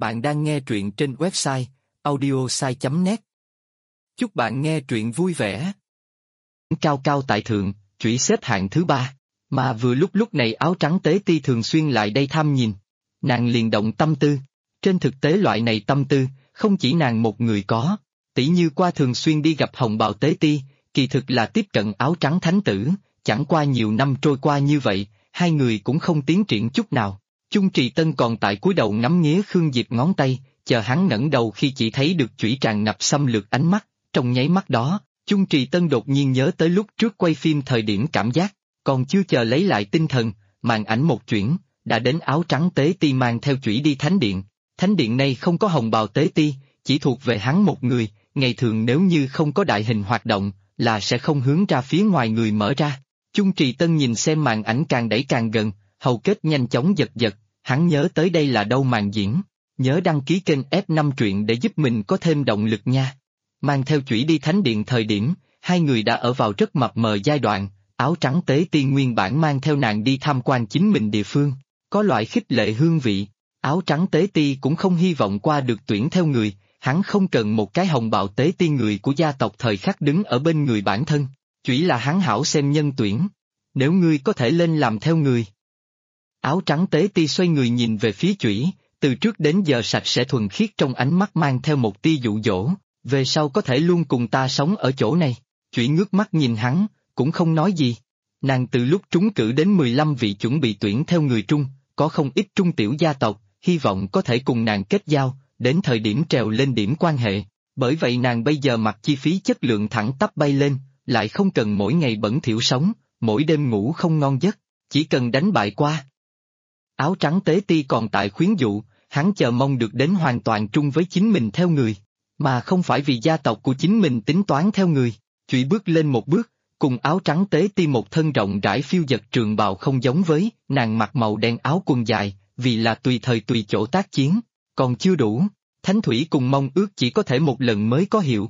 Bạn đang nghe truyện trên website audiosai.net. Chúc bạn nghe truyện vui vẻ. Cao cao tại thượng, chủy xếp hạng thứ 3. Mà vừa lúc này áo trắng tế ti thường xuyên lại đây thăm nhìn. Nàng liền động tâm tư. Trên thực tế loại này tâm tư, không chỉ nàng một người có. Tỷ Như qua thường xuyên đi gặp hồng bào tế ti, kỳ thực là tiếp cận áo trắng thánh tử. Chẳng qua nhiều năm trôi qua như vậy, hai người cũng không tiến triển chút nào. Chung Trì Tân còn tại cúi đầu ngắm nghía Khương Diệp ngón tay, chờ hắn ngẩng đầu khi chỉ thấy được chủy tràn ngập xâm lược ánh mắt. Trong nháy mắt đó, Chung Trì Tân đột nhiên nhớ tới lúc trước quay phim thời điểm cảm giác, còn chưa chờ lấy lại tinh thần, màn ảnh một chuyển, đã đến áo trắng tế ti mang theo chủy đi thánh điện. Thánh điện này không có hồng bào tế ti, chỉ thuộc về hắn một người, ngày thường nếu như không có đại hình hoạt động, là sẽ không hướng ra phía ngoài người mở ra. Chung Trì Tân nhìn xem màn ảnh càng đẩy càng gần, hầu kết nhanh chóng giật giật, hắn nhớ tới đây là đâu màn diễn, nhớ đăng ký kênh F5 truyện để giúp mình có thêm động lực nha. Mang theo chủy đi thánh điện thời điểm, hai người đã ở vào rất mập mờ giai đoạn, áo trắng tế ti nguyên bản mang theo nàng đi tham quan chính mình địa phương, có loại khích lệ hương vị, áo trắng tế ti cũng không hy vọng qua được tuyển theo người, hắn không cần một cái hồng bào tế ti người của gia tộc thời khắc đứng ở bên người bản thân, chủy là hắn hảo xem nhân tuyển, nếu ngươi có thể lên làm theo người. Áo trắng tế ti xoay người nhìn về phía chủy, từ trước đến giờ sạch sẽ thuần khiết trong ánh mắt mang theo một tia dụ dỗ, về sau có thể luôn cùng ta sống ở chỗ này. Chủy ngước mắt nhìn hắn, cũng không nói gì. Nàng từ lúc trúng cử đến 15 vị chuẩn bị tuyển theo người Trung, có không ít trung tiểu gia tộc, hy vọng có thể cùng nàng kết giao, đến thời điểm trèo lên điểm quan hệ. Bởi vậy nàng bây giờ mặc chi phí chất lượng thẳng tắp bay lên, lại không cần mỗi ngày bẩn thỉu sống, mỗi đêm ngủ không ngon giấc, chỉ cần đánh bại qua. Áo trắng tế ti còn tại khuyến dụ, hắn chờ mong được đến hoàn toàn trung với chính mình theo người, mà không phải vì gia tộc của chính mình tính toán theo người. Chủy bước lên một bước, cùng áo trắng tế ti một thân rộng rãi phiêu dật trường bào không giống với, nàng mặc màu đen áo quần dài, vì là tùy thời tùy chỗ tác chiến, còn chưa đủ, thánh thủy cùng mong ước chỉ có thể một lần mới có hiệu.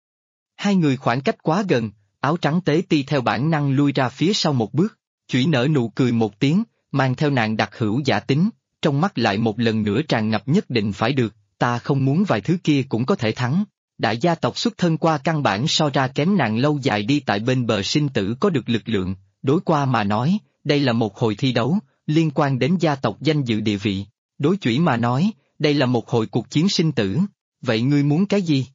Hai người khoảng cách quá gần, áo trắng tế ti theo bản năng lui ra phía sau một bước, chủy nở nụ cười một tiếng, mang theo nàng đặc hữu giả tính, trong mắt lại một lần nữa tràn ngập nhất định phải được, ta không muốn vài thứ kia cũng có thể thắng. Đại gia tộc xuất thân qua căn bản so ra kém nàng lâu dài đi tại bên bờ sinh tử có được lực lượng, đối qua mà nói, đây là một hồi thi đấu, liên quan đến gia tộc danh dự địa vị, đối chủy mà nói, đây là một hồi cuộc chiến sinh tử, vậy ngươi muốn cái gì?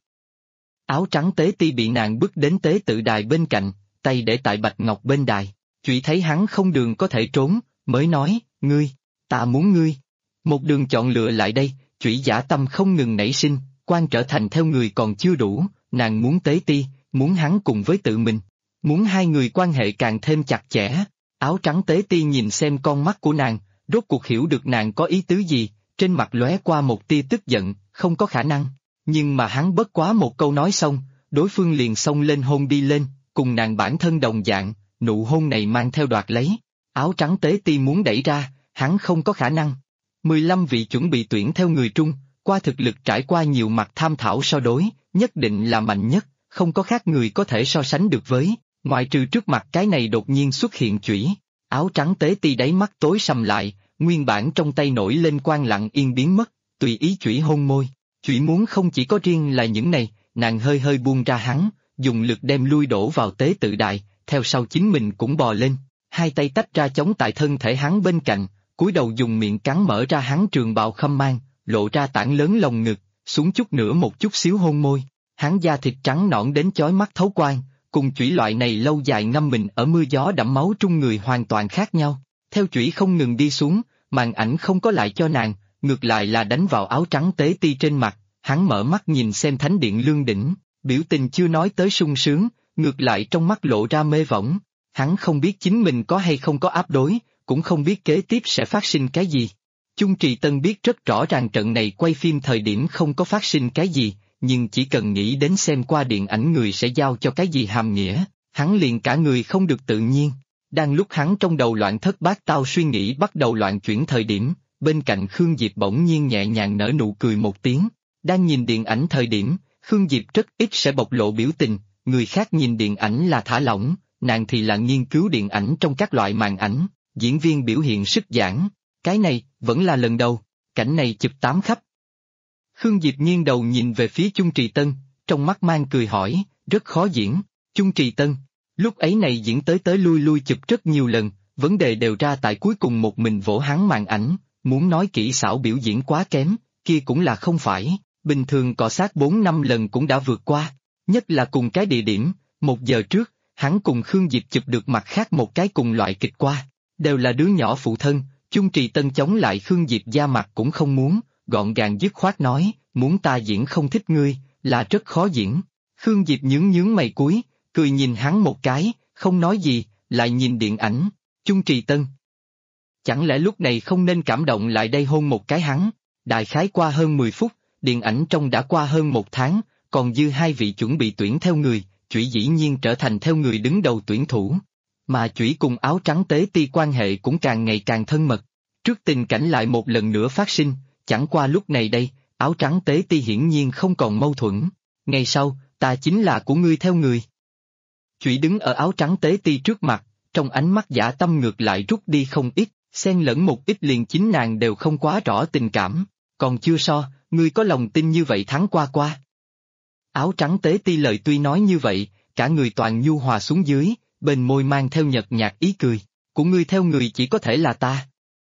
Áo trắng tế ti bị nàng bước đến tế tự đài bên cạnh, tay để tại bạch ngọc bên đài, chủy thấy hắn không đường có thể trốn, mới nói, ngươi, ta muốn ngươi. Một đường chọn lựa lại đây, chủy dã tâm không ngừng nảy sinh, quan trở thành theo người còn chưa đủ, nàng muốn tế ti, muốn hắn cùng với tự mình, muốn hai người quan hệ càng thêm chặt chẽ. Áo trắng tế ti nhìn xem con mắt của nàng, rốt cuộc hiểu được nàng có ý tứ gì, trên mặt lóe qua một tia tức giận, không có khả năng. Nhưng mà hắn bất quá một câu nói xong, đối phương liền xông lên hôn đi lên, cùng nàng bản thân đồng dạng, nụ hôn này mang theo đoạt lấy. Áo trắng tế ti muốn đẩy ra, hắn không có khả năng. 15 vị chuẩn bị tuyển theo người Trung, qua thực lực trải qua nhiều mặt tham thảo so đối, nhất định là mạnh nhất, không có khác người có thể so sánh được với, ngoại trừ trước mặt cái này đột nhiên xuất hiện chủy. Áo trắng tế ti đáy mắt tối sầm lại, nguyên bản trong tay nổi lên quang lặng yên biến mất, tùy ý chủy hôn môi. Chủy muốn không chỉ có riêng là những này, nàng hơi hơi buông ra hắn, dùng lực đem lui đổ vào tế tự đài, theo sau chính mình cũng bò lên, hai tay tách ra chống tại thân thể hắn bên cạnh, cúi đầu dùng miệng cắn mở ra hắn trường bào khâm mang, lộ ra tảng lớn lồng ngực, xuống chút nữa một chút xíu hôn môi, hắn da thịt trắng nõn đến chói mắt thấu quang, cùng chủy loại này lâu dài ngâm mình ở mưa gió đẫm máu trung người hoàn toàn khác nhau. Theo chủy không ngừng đi xuống, màn ảnh không có lại cho nàng, ngược lại là đánh vào áo trắng tế ti trên mặt, hắn mở mắt nhìn xem thánh điện lương đỉnh, biểu tình chưa nói tới sung sướng, ngược lại trong mắt lộ ra mê võng, hắn không biết chính mình có hay không có áp đối, cũng không biết kế tiếp sẽ phát sinh cái gì. Chung Trì Tân biết rất rõ ràng trận này quay phim thời điểm không có phát sinh cái gì, nhưng chỉ cần nghĩ đến xem qua điện ảnh người sẽ giao cho cái gì hàm nghĩa, hắn liền cả người không được tự nhiên. Đang lúc hắn trong đầu loạn thất bát tao suy nghĩ bắt đầu loạn chuyển thời điểm, bên cạnh Khương Diệp bỗng nhiên nhẹ nhàng nở nụ cười một tiếng. Đang nhìn điện ảnh thời điểm, Khương Diệp rất ít sẽ bộc lộ biểu tình, người khác nhìn điện ảnh là thả lỏng, nàng thì là nghiên cứu điện ảnh trong các loại màn ảnh, diễn viên biểu hiện sức giãn. Cái này, vẫn là lần đầu, cảnh này chụp 8 khắp. Khương Diệp nghiêng đầu nhìn về phía Chung Trì Tân, trong mắt mang cười hỏi, rất khó diễn. Chung Trì Tân, lúc ấy này diễn tới tới lui lui chụp rất nhiều lần, vấn đề đều ra tại cuối cùng một mình vỗ hắn màn ảnh, muốn nói kỹ xảo biểu diễn quá kém, kia cũng là không phải, bình thường cọ sát 4-5 lần cũng đã vượt qua, nhất là cùng cái địa điểm, 1 giờ trước, hắn cùng Khương Diệp chụp được mặt khác một cái cùng loại kịch qua, đều là đứa nhỏ phụ thân, Chung Trì Tân chống lại Khương Diệp da mặt cũng không muốn, gọn gàng dứt khoát nói, muốn ta diễn không thích ngươi, là rất khó diễn. Khương Diệp nhướng nhướng mày cúi, cười nhìn hắn một cái, không nói gì, lại nhìn điện ảnh, Chung Trì Tân. Chẳng lẽ lúc này không nên cảm động lại đây hôn một cái hắn, đại khái qua hơn 10 phút, điện ảnh trong đã qua hơn 1 tháng, còn dư 2 vị chuẩn bị tuyển theo người, Chủy dĩ nhiên trở thành theo người đứng đầu tuyển thủ. Mà Chủy cùng áo trắng tế ti quan hệ cũng càng ngày càng thân mật. Trước tình cảnh lại một lần nữa phát sinh, chẳng qua lúc này đây, áo trắng tế ti hiển nhiên không còn mâu thuẫn. Ngày sau, ta chính là của ngươi theo người. Chủy đứng ở áo trắng tế ti trước mặt, trong ánh mắt dã tâm ngược lại rút đi không ít, xen lẫn một ít liền chính nàng đều không quá rõ tình cảm, còn chưa so, ngươi có lòng tin như vậy thắng qua. Áo trắng tế ti lời tuy nói như vậy, cả người toàn nhu hòa xuống dưới, bên môi mang theo nhợt nhạt ý cười, của ngươi theo người chỉ có thể là ta.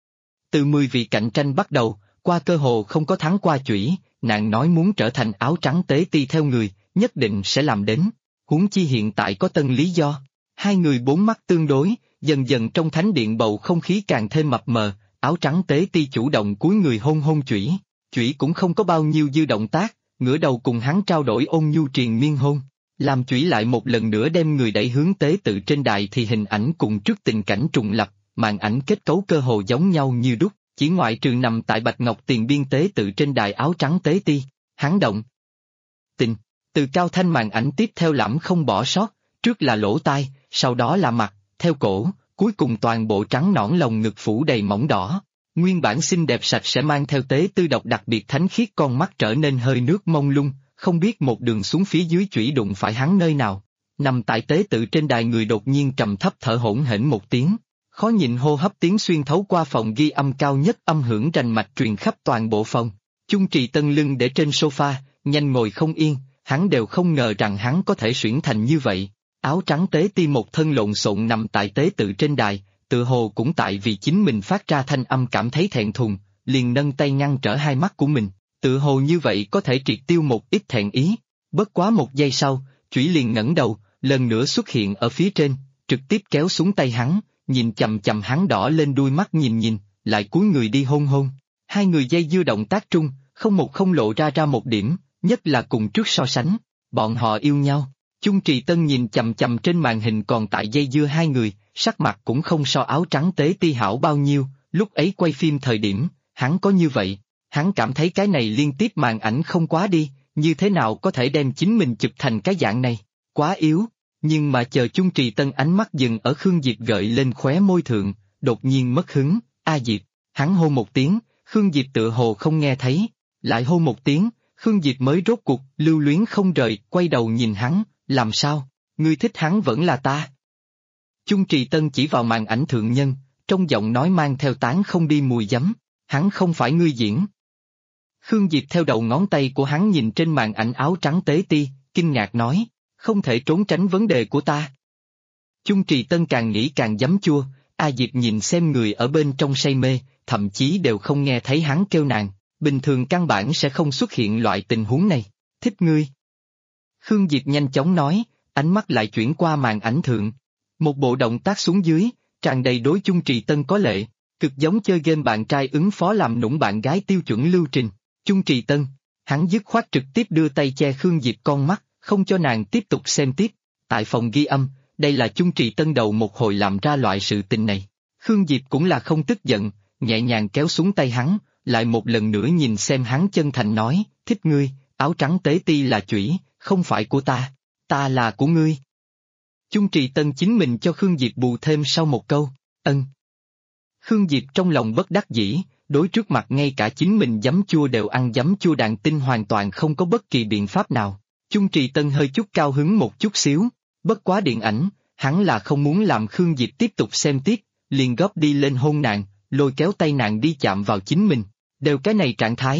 Từ 10 vị cạnh tranh bắt đầu, qua cơ hồ không có thắng qua Chủy, nàng nói muốn trở thành áo trắng tế ti theo người, nhất định sẽ làm đến, huống chi hiện tại có tân lý do. Hai người bốn mắt tương đối, dần dần trong thánh điện bầu không khí càng thêm mập mờ, áo trắng tế ti chủ động cúi người hôn hôn Chủy, Chủy cũng không có bao nhiêu dư động tác, ngửa đầu cùng hắn trao đổi ôn nhu triền miên hôn, làm Chủy lại một lần nữa đem người đẩy hướng tế tự trên đài thì hình ảnh cùng trước tình cảnh trùng lập, màn ảnh kết cấu cơ hồ giống nhau như đúc, chỉ ngoại trừ nằm tại bạch ngọc tiền biên tế tự trên đài áo trắng tế ti, hắn động tình, từ cao thanh màn ảnh tiếp theo lẫm không bỏ sót, trước là lỗ tai, sau đó là mặt, theo cổ, cuối cùng toàn bộ trắng nõn lồng ngực phủ đầy mỏng đỏ. Nguyên bản xinh đẹp sạch sẽ mang theo tế tư độc đặc biệt thánh khiết con mắt trở nên hơi nước mông lung, không biết một đường xuống phía dưới Chủy đụng phải hắn nơi nào. Nằm tại tế tự trên đài người đột nhiên trầm thấp thở hổn hển một tiếng, khó nhịn hô hấp tiếng xuyên thấu qua phòng ghi âm cao nhất âm hưởng rành mạch truyền khắp toàn bộ phòng. Chung Trì Tân lưng để trên sofa, nhanh ngồi không yên, hắn đều không ngờ rằng hắn có thể xuyển thành như vậy. Áo trắng tế ti một thân lộn xộn nằm tại tế tự trên đài, tự hồ cũng tại vì chính mình phát ra thanh âm cảm thấy thẹn thùng, liền nâng tay ngăn trở hai mắt của mình, tự hồ như vậy có thể triệt tiêu một ít thẹn ý. Bất quá 1 giây sau, Chủy liền ngẩng đầu, lần nữa xuất hiện ở phía trên, trực tiếp kéo xuống tay hắn, nhìn chầm chầm hắn đỏ lên đuôi mắt nhìn, lại cúi người đi hôn hôn. Hai người dây dưa động tác trung, không một không lộ ra một điểm, nhất là cùng trước so sánh, bọn họ yêu nhau. Chung Trì Tân nhìn chầm chầm trên màn hình còn tại dây dưa hai người, sắc mặt cũng không so áo trắng tế ti hảo bao nhiêu, lúc ấy quay phim thời điểm, hắn có như vậy, hắn cảm thấy cái này liên tiếp màn ảnh không quá đi, như thế nào có thể đem chính mình chụp thành cái dạng này, quá yếu, nhưng mà chờ Chung Trì Tân ánh mắt dừng ở Khương Diệp gợi lên khóe môi thượng, đột nhiên mất hứng, a Diệp, hắn hô một tiếng, Khương Diệp tựa hồ không nghe thấy, lại hô một tiếng, Khương Diệp mới rốt cuộc, lưu luyến không rời, quay đầu nhìn hắn, làm sao, ngươi thích hắn vẫn là ta. Chung Trì Tân chỉ vào màn ảnh thượng nhân, trong giọng nói mang theo tán không đi mùi giấm, hắn không phải ngươi diễn. Khương Diệp theo đầu ngón tay của hắn nhìn trên màn ảnh áo trắng tế ti, kinh ngạc nói, không thể trốn tránh vấn đề của ta. Chung Trì Tân càng nghĩ càng giấm chua, A Diệp nhìn xem người ở bên trong say mê, thậm chí đều không nghe thấy hắn kêu nàng, bình thường căn bản sẽ không xuất hiện loại tình huống này, thích ngươi. Khương Diệp nhanh chóng nói, ánh mắt lại chuyển qua màn ảnh thượng. Một bộ động tác xuống dưới, tràn đầy đối Chung Trì Tân có lệ, cực giống chơi game bạn trai ứng phó làm nũng bạn gái tiêu chuẩn lưu trình. Chung Trì Tân, hắn dứt khoát trực tiếp đưa tay che Khương Diệp con mắt, không cho nàng tiếp tục xem tiếp. Tại phòng ghi âm, đây là Chung Trì Tân đầu một hồi làm ra loại sự tình này. Khương Diệp cũng là không tức giận, nhẹ nhàng kéo xuống tay hắn, lại một lần nữa nhìn xem hắn chân thành nói, thích ngươi, áo trắng tế ti là Chủy, không phải của ta là của ngươi. Chung Trì Tân chính mình cho Khương Diệp bù thêm sau một câu, ân. Khương Diệp trong lòng bất đắc dĩ, đối trước mặt ngay cả chính mình giấm chua đều ăn giấm chua đàn tinh hoàn toàn không có bất kỳ biện pháp nào. Chung Trì Tân hơi chút cao hứng một chút xíu, bất quá điện ảnh, hắn là không muốn làm Khương Diệp tiếp tục xem tiếp, liền góp đi lên hôn nàng, lôi kéo tay nàng đi chạm vào chính mình. Đều cái này trạng thái,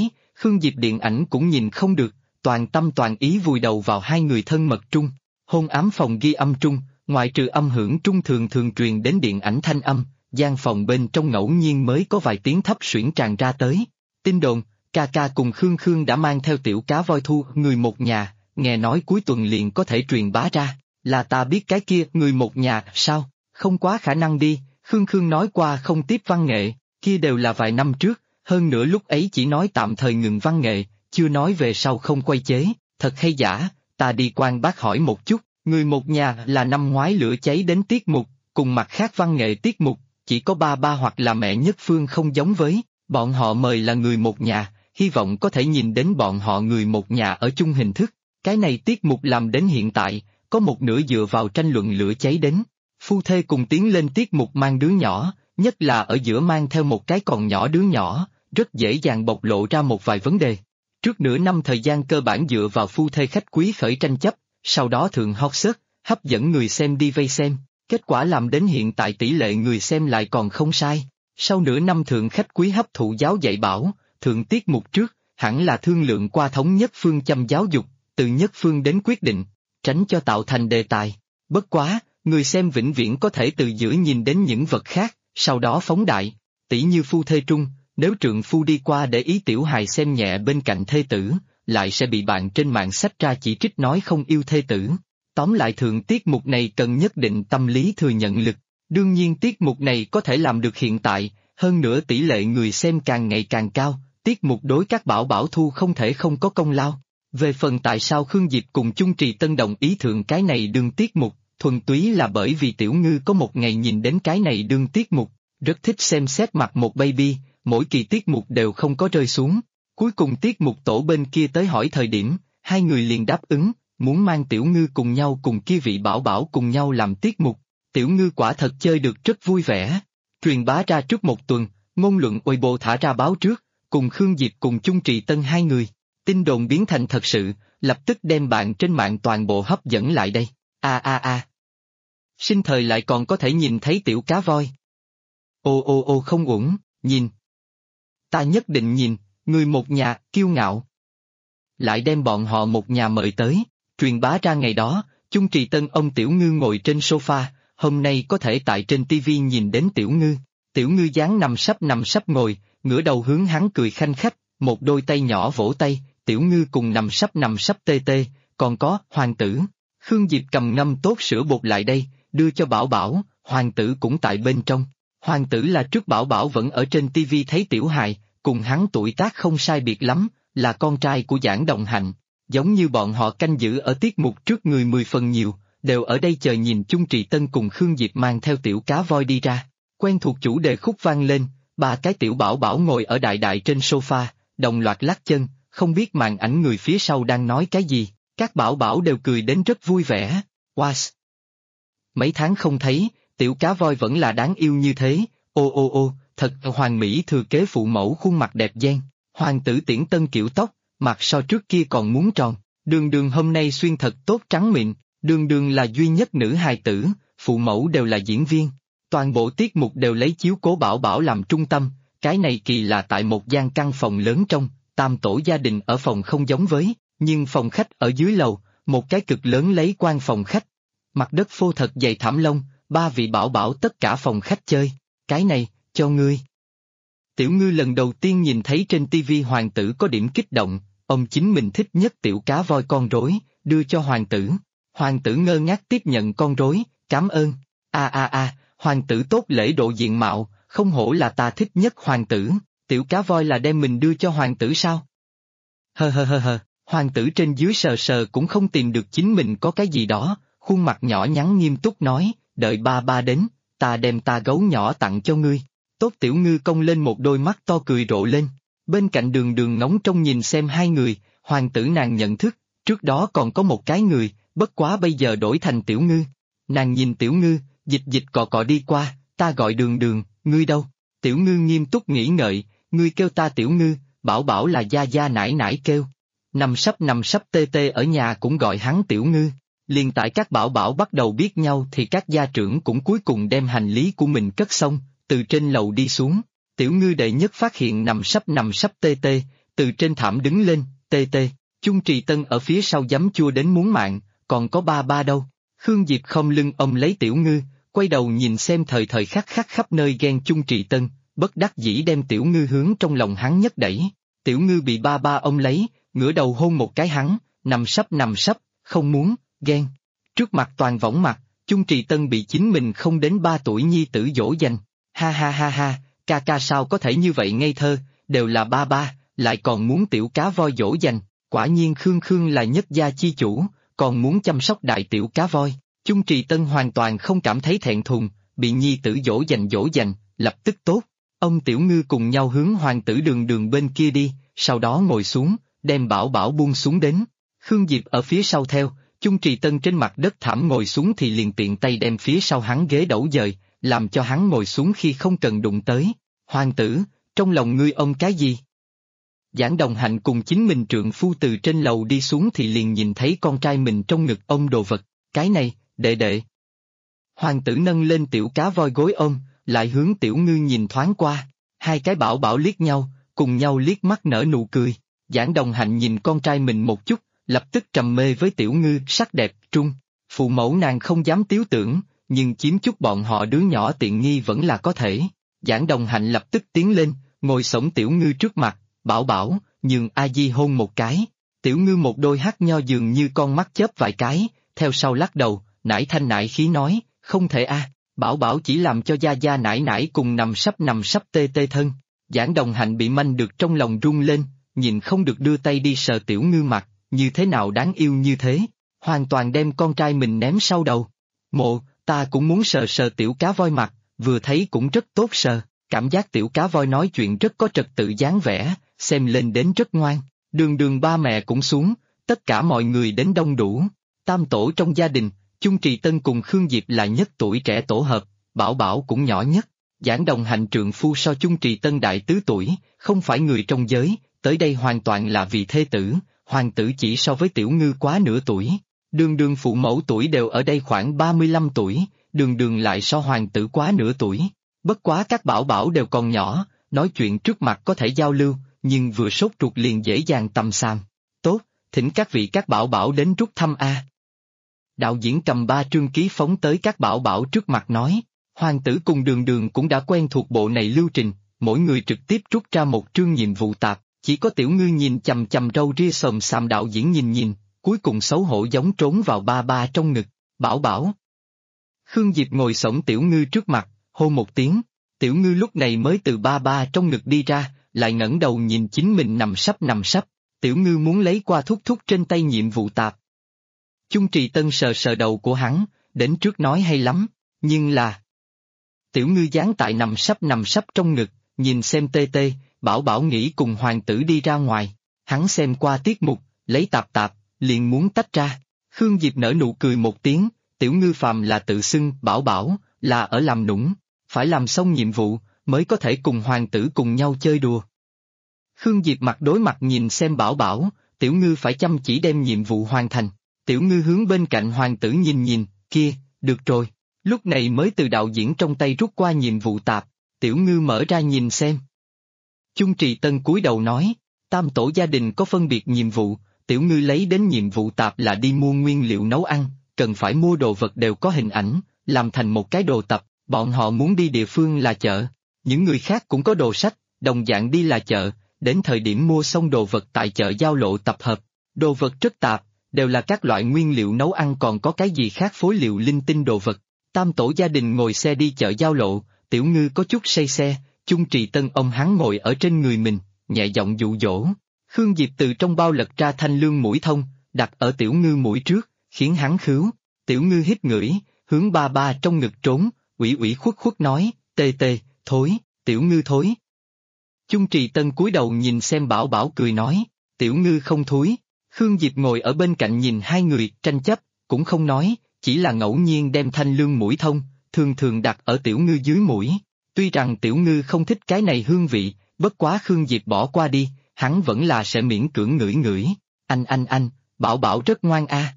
Khương Diệp điện ảnh cũng nhìn không được, toàn tâm toàn ý vùi đầu vào hai người thân mật trung. Hôn ám phòng ghi âm trung, ngoại trừ âm hưởng trung thường thường truyền đến điện ảnh thanh âm, gian phòng bên trong ngẫu nhiên mới có vài tiếng thấp suyễn tràn ra tới. Tin đồn, ca ca cùng Khương Khương đã mang theo tiểu cá voi thu người một nhà, nghe nói cuối tuần liền có thể truyền bá ra, là ta biết cái kia người một nhà sao, không quá khả năng đi, Khương Khương nói qua không tiếp văn nghệ, kia đều là vài năm trước, hơn nữa lúc ấy chỉ nói tạm thời ngừng văn nghệ, chưa nói về sau không quay chế, thật hay giả, ta đi quan bác hỏi một chút, người một nhà là năm ngoái lửa cháy đến tiết mục, cùng mặt khác văn nghệ tiết mục, chỉ có ba ba hoặc là mẹ nhất phương không giống với, bọn họ mời là người một nhà, hy vọng có thể nhìn đến bọn họ người một nhà ở chung hình thức, cái này tiết mục làm đến hiện tại, có một nửa dựa vào tranh luận lửa cháy đến, phu thê cùng tiến lên tiết mục mang đứa nhỏ, nhất là ở giữa mang theo một cái còn nhỏ đứa nhỏ, rất dễ dàng bộc lộ ra một vài vấn đề. Trước nửa năm thời gian cơ bản dựa vào phu thê khách quý khởi tranh chấp, sau đó thường hot search, hấp dẫn người xem đi vây xem, kết quả làm đến hiện tại tỷ lệ người xem lại còn không sai. Sau nửa năm thượng khách quý hấp thụ giáo dạy bảo, thượng tiết mục trước, hẳn là thương lượng qua thống nhất phương châm giáo dục, từ nhất phương đến quyết định, tránh cho tạo thành đề tài. Bất quá, người xem vĩnh viễn có thể từ giữa nhìn đến những vật khác, sau đó phóng đại, tỷ như phu thê trung, nếu trượng phu đi qua để ý tiểu hài xem nhẹ bên cạnh thê tử, lại sẽ bị bạn trên mạng sách ra chỉ trích nói không yêu thê tử. Tóm lại thượng tiết mục này cần nhất định tâm lý thừa nhận lực, đương nhiên tiết mục này có thể làm được hiện tại, hơn nữa tỷ lệ người xem càng ngày càng cao, tiết mục đối các bảo bảo thu không thể không có công lao. Về phần tại sao Khương Diệp cùng Chung Trì Tân đồng ý thượng cái này đương tiết mục, thuần túy là bởi vì Tiểu Ngư có một ngày nhìn đến cái này đương tiết mục, rất thích xem xét mặt một baby, mỗi kỳ tiết mục đều không có rơi xuống. Cuối cùng tiết mục tổ bên kia tới hỏi thời điểm, hai người liền đáp ứng, muốn mang Tiểu Ngư cùng nhau cùng kia vị bảo bảo cùng nhau làm tiết mục. Tiểu Ngư quả thật chơi được rất vui vẻ. Truyền bá ra trước một tuần, ngôn luận Weibo thả ra báo trước, cùng Khương Diệp cùng Chung Trì Tân hai người. Tin đồn biến thành thật sự, lập tức đem bạn trên mạng toàn bộ hấp dẫn lại đây. Sinh thời lại còn có thể nhìn thấy tiểu cá voi. Ô không uổng, nhìn. Ta nhất định nhìn, người một nhà, kiêu ngạo. Lại đem bọn họ một nhà mời tới, truyền bá ra ngày đó, Chung Trì Tân ông Tiểu Ngư ngồi trên sofa, hôm nay có thể tại trên TV nhìn đến Tiểu Ngư. Tiểu Ngư dáng nằm sấp ngồi, ngửa đầu hướng hắn cười khanh khách, một đôi tay nhỏ vỗ tay, Tiểu Ngư cùng nằm sấp tê tê, còn có, hoàng tử. Khương Diệp cầm ngâm tốt sữa bột lại đây, đưa cho Bảo Bảo, hoàng tử cũng tại bên trong. Hoàng tử là trước Bảo Bảo vẫn ở trên TV thấy tiểu hài, cùng hắn tuổi tác không sai biệt lắm, là con trai của Giảng Đồng Hạnh. Giống như bọn họ canh giữ ở tiết mục trước người 10 phần nhiều, đều ở đây chờ nhìn Chung Trì Tân cùng Khương Diệp mang theo tiểu cá voi đi ra. Quen thuộc chủ đề khúc vang lên, ba cái tiểu Bảo Bảo ngồi ở đại đại trên sofa, đồng loạt lắc chân, không biết màn ảnh người phía sau đang nói cái gì, các Bảo Bảo đều cười đến rất vui vẻ. Was! Mấy tháng không thấy, tiểu cá voi vẫn là đáng yêu như thế, ô, thật hoàn mỹ thừa kế phụ mẫu khuôn mặt đẹp gian, hoàng tử Tiễn Tân kiểu tóc, mặt so trước kia còn muốn tròn, Đường Đường hôm nay xuyên thật tốt trắng mịn, Đường Đường là duy nhất nữ hài tử, phụ mẫu đều là diễn viên, toàn bộ tiết mục đều lấy chiếu cố Bảo Bảo làm trung tâm, cái này kỳ là tại một gian căn phòng lớn trong, tam tổ gia đình ở phòng không giống với, nhưng phòng khách ở dưới lầu, một cái cực lớn lấy quan phòng khách, mặt đất phô thật dày thảm lông, ba vị Bảo Bảo tất cả phòng khách chơi, cái này, cho ngươi. Tiểu Ngư lần đầu tiên nhìn thấy trên TV hoàng tử có điểm kích động, ông chính mình thích nhất tiểu cá voi con rối, đưa cho hoàng tử. Hoàng tử ngơ ngác tiếp nhận con rối, cảm ơn. Hoàng tử tốt lễ độ diện mạo, không hổ là ta thích nhất hoàng tử, tiểu cá voi là đem mình đưa cho hoàng tử sao? Hờ, hoàng tử trên dưới sờ sờ cũng không tìm được chính mình có cái gì đó, khuôn mặt nhỏ nhắn nghiêm túc nói, đợi ba đến, ta đem ta gấu nhỏ tặng cho ngươi. Tốt Tiểu Ngư cong lên một đôi mắt to cười rộ lên, bên cạnh Đường Đường ngóng trông nhìn xem hai người, hoàng tử nàng nhận thức, trước đó còn có một cái người, bất quá bây giờ đổi thành Tiểu Ngư. Nàng nhìn Tiểu Ngư, dịch cọ đi qua, ta gọi Đường Đường, ngươi đâu? Tiểu Ngư nghiêm túc nghĩ ngợi, ngươi kêu ta Tiểu Ngư, Bảo Bảo là gia nải nải kêu. Nằm sấp tê tê ở nhà cũng gọi hắn Tiểu Ngư. Liền tại các Bảo Bảo bắt đầu biết nhau thì các gia trưởng cũng cuối cùng đem hành lý của mình cất xong, từ trên lầu đi xuống. Tiểu Ngư đệ nhất phát hiện nằm sấp tê tê, từ trên thảm đứng lên, tê tê, Chung Trì Tân ở phía sau giấm chua đến muốn mạng, còn có ba ba đâu. Khương Diệp không lưng ôm lấy Tiểu Ngư, quay đầu nhìn xem thời thời khắc khắc khắp nơi ghen Chung Trì Tân, bất đắc dĩ đem Tiểu Ngư hướng trong lòng hắn nhất đẩy. Tiểu Ngư bị ba ba ôm lấy, ngửa đầu hôn một cái hắn, nằm sấp, không muốn, ghen. Trước mặt toàn võng mặt, Chung Trì Tân bị chính mình không đến 3 tuổi nhi tử dỗ dành. Ha ha ha ha, ca ca sao có thể như vậy ngây thơ, đều là ba ba, lại còn muốn tiểu cá voi dỗ dành, quả nhiên Khương là nhất gia chi chủ, còn muốn chăm sóc đại tiểu cá voi. Chung Trì Tân hoàn toàn không cảm thấy thẹn thùng, bị nhi tử dỗ dành, lập tức tốt. Ông Tiểu Ngư cùng nhau hướng hoàng tử đường bên kia đi, sau đó ngồi xuống, đem Bảo Bảo buông xuống đến. Khương Diệp ở phía sau theo, Chung Trì Tân trên mặt đất thảm ngồi xuống thì liền tiện tay đem phía sau hắn ghế đẩu dời, làm cho hắn ngồi xuống khi không cần đụng tới. Hoàng tử, trong lòng ngươi ôm cái gì? Giảng Đồng Hạnh cùng chính mình trượng phu từ trên lầu đi xuống thì liền nhìn thấy con trai mình trong ngực ôm đồ vật, cái này, đệ đệ. Hoàng tử nâng lên tiểu cá voi gối ôm, lại hướng Tiểu Ngư nhìn thoáng qua, hai cái Bảo Bảo liếc nhau, cùng nhau liếc mắt nở nụ cười. Giảng Đồng Hạnh nhìn con trai mình một chút, lập tức trầm mê với Tiểu Ngư sắc đẹp trung. Phụ mẫu nàng không dám tiếu tưởng, nhưng chiếm chút bọn họ đứa nhỏ tiện nghi vẫn là có thể. Giảng Đồng Hạnh lập tức tiến lên, ngồi xổm Tiểu Ngư trước mặt, Bảo Bảo, nhường A Di hôn một cái. Tiểu Ngư một đôi hắt nho dường như con mắt chớp vài cái, theo sau lắc đầu, nải thanh nải khí nói, không thể a, Bảo Bảo chỉ làm cho gia gia nải nải cùng nằm sấp tê tê thân. Giảng Đồng Hạnh bị manh được trong lòng run lên, nhìn không được đưa tay đi sờ Tiểu Ngư mặt, như thế nào đáng yêu như thế, hoàn toàn đem con trai mình ném sau đầu. Mộ, ta cũng muốn sờ sờ tiểu cá voi mặt, vừa thấy cũng rất tốt sờ, cảm giác tiểu cá voi nói chuyện rất có trật tự dáng vẻ, xem lên đến rất ngoan. Đường ba mẹ cũng xuống, tất cả mọi người đến đông đủ. Tam tổ trong gia đình, Chung Trì Tân cùng Khương Diệp là nhất tuổi trẻ tổ hợp, Bảo Bảo cũng nhỏ nhất. Giảng Đồng Hạnh trượng phu so Chung Trì Tân đại 4 tuổi, không phải người trong giới, tới đây hoàn toàn là vì thê tử, hoàng tử chỉ so với Tiểu Ngư quá nửa tuổi. Đường phụ mẫu tuổi đều ở đây khoảng 35 tuổi, đường lại so hoàng tử quá nửa tuổi. Bất quá các Bảo Bảo đều còn nhỏ, nói chuyện trước mặt có thể giao lưu, nhưng vừa sốt ruột liền dễ dàng tầm xàm. Tốt, thỉnh các vị các Bảo Bảo đến rút thăm A. Đạo diễn cầm 3 trương ký phóng tới các Bảo Bảo trước mặt nói, hoàng tử cùng đường cũng đã quen thuộc bộ này lưu trình, mỗi người trực tiếp rút ra một trương nhiệm vụ tạp, chỉ có Tiểu Ngư nhìn chằm chằm râu ria xồm xàm đạo diễn nhìn, cuối cùng xấu hổ giống trốn vào ba ba trong ngực, Bảo Bảo. Khương Diệp ngồi xổm Tiểu Ngư trước mặt, hô một tiếng, Tiểu Ngư lúc này mới từ ba ba trong ngực đi ra, lại ngẩng đầu nhìn chính mình nằm sấp, Tiểu Ngư muốn lấy qua thúc trên tay nhiệm vụ tạp. Chung Trì Tân sờ sờ đầu của hắn, đến trước nói hay lắm, nhưng là... Tiểu Ngư dán tại nằm sấp trong ngực, nhìn xem tê tê, Bảo Bảo nghĩ cùng hoàng tử đi ra ngoài, hắn xem qua tiết mục, lấy tạp, liền muốn tách ra. Khương Diệp nở nụ cười một tiếng, Tiểu Ngư phàm là tự xưng Bảo Bảo, là ở làm nũng, phải làm xong nhiệm vụ, mới có thể cùng hoàng tử cùng nhau chơi đùa. Khương Diệp mặt đối mặt nhìn xem Bảo Bảo, Tiểu Ngư phải chăm chỉ đem nhiệm vụ hoàn thành. Tiểu Ngư hướng bên cạnh hoàng tử nhìn, kia, được rồi, lúc này mới từ đạo diễn trong tay rút qua nhiệm vụ tạp, Tiểu Ngư mở ra nhìn xem. Chung Trì Tân cúi đầu nói, tam tổ gia đình có phân biệt nhiệm vụ, Tiểu Ngư lấy đến nhiệm vụ tạp là đi mua nguyên liệu nấu ăn, cần phải mua đồ vật đều có hình ảnh, làm thành một cái đồ tập, bọn họ muốn đi địa phương là chợ, những người khác cũng có đồ sách, đồng dạng đi là chợ, đến thời điểm mua xong đồ vật tại chợ giao lộ tập hợp, đồ vật rất tạp, đều là các loại nguyên liệu nấu ăn còn có cái gì khác phối liệu linh tinh đồ vật. Tam tổ gia đình ngồi xe đi chợ giao lộ, Tiểu Ngư có chút say xe, Chung Trì Tân ông hắn ngồi ở trên người mình, nhẹ giọng dụ dỗ. Khương Diệp từ trong bao lật ra thanh lương mũi thông, đặt ở Tiểu Ngư mũi trước, khiến hắn khứu. Tiểu Ngư hít ngửi, hướng ba ba trong ngực trốn, ủy khuất nói, tê tê, thối, Tiểu Ngư thối. Chung Trì Tân cúi đầu nhìn xem Bảo Bảo cười nói, Tiểu Ngư không thối. Khương Diệp ngồi ở bên cạnh nhìn hai người tranh chấp, cũng không nói, chỉ là ngẫu nhiên đem thanh lương mũi thông, thường đặt ở Tiểu Ngư dưới mũi. Tuy rằng Tiểu Ngư không thích cái này hương vị, bất quá Khương Diệp bỏ qua đi, hắn vẫn là sẽ miễn cưỡng ngửi. Anh, Bảo Bảo rất ngoan a.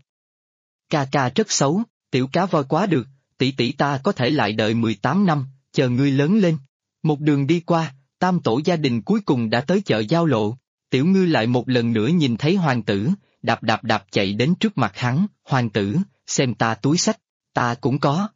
Ca rất xấu, tiểu cá voi quá được, tỷ ta có thể lại đợi 18 năm, chờ ngươi lớn lên. Một đường đi qua, tam tổ gia đình cuối cùng đã tới chợ giao lộ. Tiểu Ngư lại một lần nữa nhìn thấy hoàng tử, đạp đạp đạp chạy đến trước mặt hắn, hoàng tử, xem ta túi xách, ta cũng có.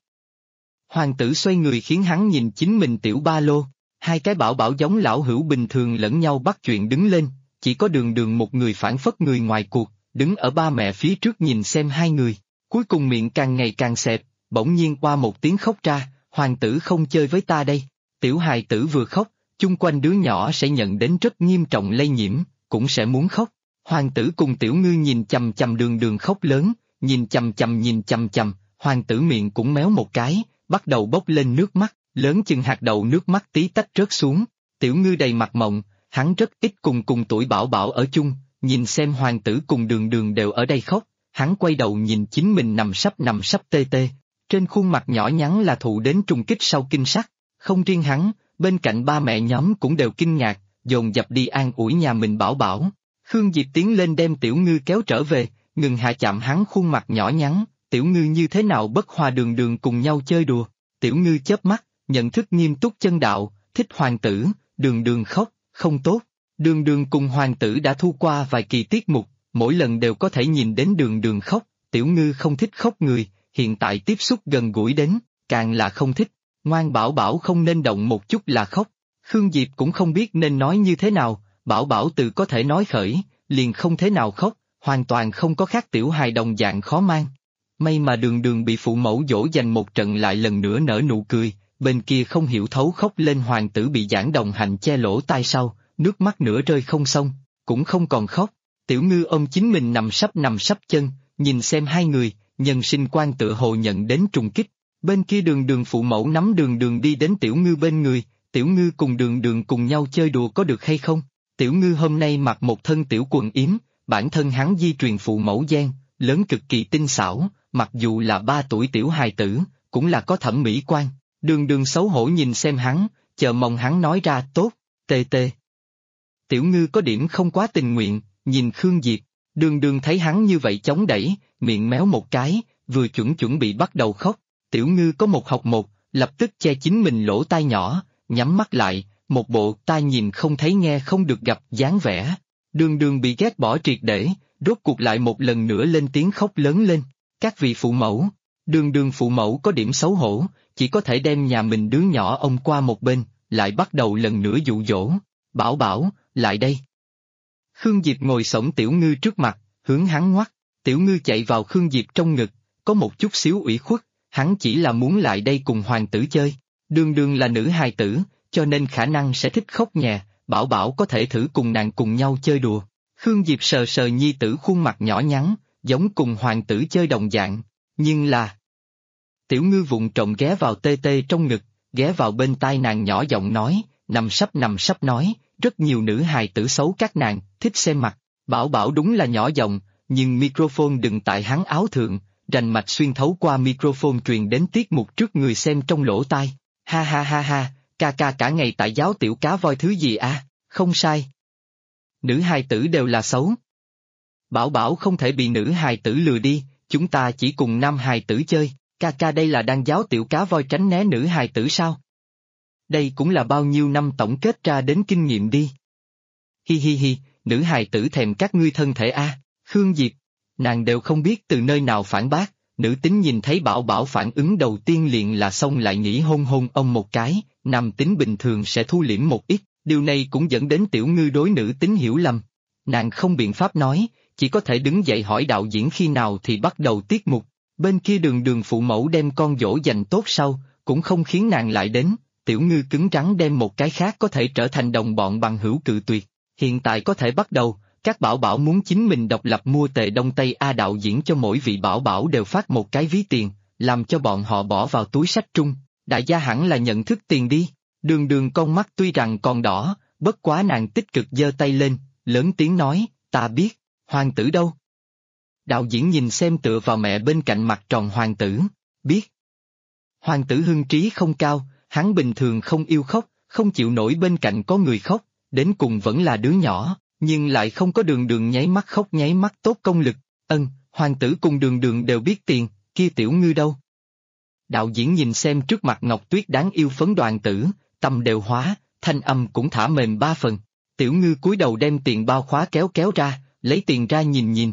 Hoàng tử xoay người khiến hắn nhìn chính mình tiểu ba lô, hai cái bảo bảo giống lão hữu bình thường lẫn nhau bắt chuyện đứng lên, chỉ có Đường Đường một người phản phất người ngoài cuộc, đứng ở ba mẹ phía trước nhìn xem hai người, cuối cùng miệng càng ngày càng xẹp, bỗng nhiên qua một tiếng khóc ra, hoàng tử không chơi với ta đây. Tiểu hài tử vừa khóc, chung quanh đứa nhỏ sẽ nhận đến rất nghiêm trọng lây nhiễm, cũng sẽ muốn khóc. Hoàng tử cùng Tiểu Ngư nhìn chằm chằm Đường Đường khóc lớn, nhìn chằm chằm, hoàng tử miệng cũng méo một cái, bắt đầu bốc lên nước mắt, lớn chừng hạt đậu nước mắt tí tách rớt xuống. Tiểu Ngư đầy mặt mộng, hắn rất ít cùng tuổi Bảo Bảo ở chung, nhìn xem hoàng tử cùng Đường Đường đều ở đây khóc, hắn quay đầu nhìn chính mình nằm sấp tê tê. Trên khuôn mặt nhỏ nhắn là thụ đến trùng kích sau kinh sắc, không riêng hắn, bên cạnh ba mẹ nhóm cũng đều kinh ngạc, dồn dập đi an ủi nhà mình Bảo Bảo. Khương Diệp tiến lên đem Tiểu Ngư kéo trở về, ngừng hạ chạm hắn khuôn mặt nhỏ nhắn, Tiểu Ngư như thế nào bất hòa Đường Đường cùng nhau chơi đùa. Tiểu Ngư chớp mắt, nhận thức nghiêm túc chân đạo, thích hoàng tử, Đường Đường khóc, không tốt. Đường Đường cùng hoàng tử đã thu qua vài kỳ tiết mục, mỗi lần đều có thể nhìn đến Đường Đường khóc, Tiểu Ngư không thích khóc người, hiện tại tiếp xúc gần gũi đến, càng là không thích, ngoan Bảo Bảo không nên động một chút là khóc. Khương Diệp cũng không biết nên nói như thế nào, Bảo Bảo từ có thể nói khởi, liền không thế nào khóc, hoàn toàn không có khác tiểu hài đồng dạng khó mang. May mà Đường Đường bị phụ mẫu dỗ dành một trận lại lần nữa nở nụ cười, bên kia không hiểu thấu khóc lên hoàng tử bị giảng đồng hành che lỗ tai sau, nước mắt nửa rơi không xong, cũng không còn khóc. Tiểu Ngư ôm chính mình nằm sấp chân, nhìn xem hai người, nhân sinh quan tựa hồ nhận đến trùng kích. Bên kia Đường Đường phụ mẫu nắm Đường Đường đi đến Tiểu Ngư bên người, Tiểu Ngư cùng Đường Đường cùng nhau chơi đùa có được hay không? Tiểu Ngư hôm nay mặc một thân tiểu quần yếm, bản thân hắn di truyền phụ mẫu gen, lớn cực kỳ tinh xảo, mặc dù là 3 tuổi tiểu hài tử, cũng là có thẩm mỹ quan. Đường Đường xấu hổ nhìn xem hắn, chờ mong hắn nói ra tốt, tê tê. Tiểu Ngư có điểm không quá tình nguyện, nhìn Khương Diệp, Đường Đường thấy hắn như vậy chống đẩy, miệng méo một cái, vừa chuẩn bị bắt đầu khóc. Tiểu Ngư có một học một, lập tức che chính mình lỗ tai nhỏ, nhắm mắt lại, một bộ tai nhìn không thấy nghe không được gặp dáng vẻ. Đường Đường bị ghét bỏ triệt để, rốt cuộc lại một lần nữa lên tiếng khóc lớn lên. Các vị phụ mẫu, Đường Đường phụ mẫu có điểm xấu hổ, chỉ có thể đem nhà mình đứa nhỏ ông qua một bên, lại bắt đầu lần nữa dụ dỗ. Bảo Bảo, lại đây. Khương Diệp ngồi xổm Tiểu Ngư trước mặt, hướng hắn ngoắt. Tiểu Ngư chạy vào Khương Diệp trong ngực, có một chút xíu ủy khuất, hắn chỉ là muốn lại đây cùng hoàng tử chơi. Đường Đường là nữ hài tử, cho nên khả năng sẽ thích khóc nhè, Bảo Bảo có thể thử cùng nàng cùng nhau chơi đùa. Khương Diệp sờ sờ nhi tử khuôn mặt nhỏ nhắn, giống cùng hoàng tử chơi đồng dạng, nhưng là... Tiểu Ngư vụng trộm ghé vào tê tê trong ngực, ghé vào bên tai nàng nhỏ giọng nói, nằm sấp nói, rất nhiều nữ hài tử xấu các nàng, thích xem mặt. Bảo Bảo đúng là nhỏ giọng, nhưng microphone đừng tại hắn áo thượng, rành mạch xuyên thấu qua microphone truyền đến tiết mục trước người xem trong lỗ tai. Ha ha ha ha, ca ca cả ngày tại giáo tiểu cá voi thứ gì à, không sai. Nữ hài tử đều là xấu. Bảo Bảo không thể bị nữ hài tử lừa đi, chúng ta chỉ cùng nam hài tử chơi, ca ca đây là đang giáo tiểu cá voi tránh né nữ hài tử sao? Đây cũng là bao nhiêu năm tổng kết ra đến kinh nghiệm đi. Hi hi hi, nữ hài tử thèm các ngươi thân thể a, Khương Diệp, nàng đều không biết từ nơi nào phản bác, nữ tính nhìn thấy Bảo Bảo phản ứng đầu tiên liền là xong lại nghĩ hôn hôn ông một cái, nam tính bình thường sẽ thu liễm một ít, điều này cũng dẫn đến Tiểu Ngư đối nữ tính hiểu lầm. Nàng không biện pháp nói, chỉ có thể đứng dậy hỏi đạo diễn khi nào thì bắt đầu tiết mục. Bên kia Đường Đường phụ mẫu đem con dỗ dành tốt sau, cũng không khiến nàng lại đến. Tiểu Ngư cứng rắn đem một cái khác có thể trở thành đồng bọn bằng hữu cự tuyệt. Hiện tại có thể bắt đầu, các Bảo Bảo muốn chính mình độc lập mua tệ Đông Tây A, đạo diễn cho mỗi vị Bảo Bảo đều phát một cái ví tiền, làm cho bọn họ bỏ vào túi sách trung. Đại gia hẳn là nhận thức tiền đi. Đường Đường con mắt tuy rằng còn đỏ, bất quá nàng tích cực giơ tay lên, lớn tiếng nói, ta biết, hoàng tử đâu? Đạo diễn nhìn xem tựa vào mẹ bên cạnh mặt tròn hoàng tử, biết. Hoàng tử hưng trí không cao, hắn bình thường không yêu khóc, không chịu nổi bên cạnh có người khóc, đến cùng vẫn là đứa nhỏ, nhưng lại không có Đường Đường nháy mắt khóc nháy mắt tốt công lực. Hoàng tử cùng Đường Đường đều biết tiền, kia Tiểu Ngư đâu? Đạo diễn nhìn xem trước mặt Ngọc Tuyết đáng yêu phấn đoàn tử, tâm đều hóa, thanh âm cũng thả mềm 3 phần. Tiểu Ngư cúi đầu đem tiền bao khóa kéo kéo ra, lấy tiền ra nhìn nhìn,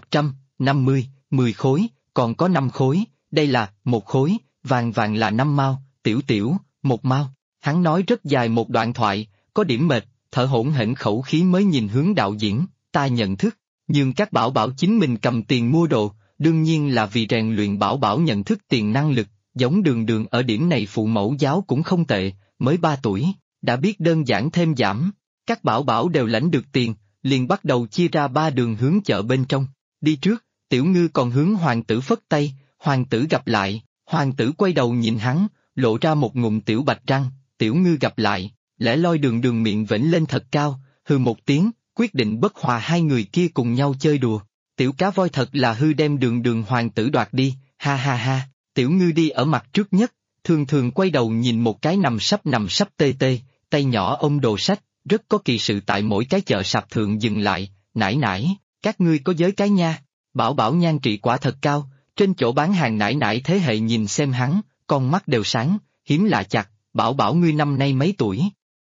150, 10 khối, còn có 5 khối, đây là, 1 khối, vàng vàng là 5 mao, tiểu tiểu, 1 mao. Hắn nói rất dài một đoạn thoại, có điểm mệt, thở hổn hển khẩu khí mới nhìn hướng đạo diễn, ta nhận thức, nhưng các bảo bảo chính mình cầm tiền mua đồ, đương nhiên là vì rèn luyện bảo bảo nhận thức tiền năng lực, giống Đường Đường ở điểm này phụ mẫu giáo cũng không tệ, mới 3 tuổi, đã biết đơn giản thêm giảm. Các bảo bảo đều lãnh được tiền, liền bắt đầu chia ra 3 đường hướng chợ bên trong. Đi trước, Tiểu Ngư còn hướng hoàng tử phất tay, hoàng tử gặp lại, hoàng tử quay đầu nhìn hắn, lộ ra một ngụm tiểu bạch răng, Tiểu Ngư gặp lại, lẻ loi Đường Đường miệng vểnh lên thật cao, hừ một tiếng, quyết định bất hòa hai người kia cùng nhau chơi đùa. Tiểu cá voi thật là hư đem Đường Đường hoàng tử đoạt đi, ha ha ha, Tiểu Ngư đi ở mặt trước nhất, thường thường quay đầu nhìn một cái nằm sấp tê tê, tay nhỏ ôm đồ sách, rất có kỳ sự tại mỗi cái chợ sạp thượng dừng lại, nải nải, các ngươi có giới cái nha, bảo bảo nhan trị quả thật cao, trên chỗ bán hàng nải nải thế hệ nhìn xem hắn, con mắt đều sáng, hiếm lạ chặt, bảo bảo ngươi năm nay mấy tuổi?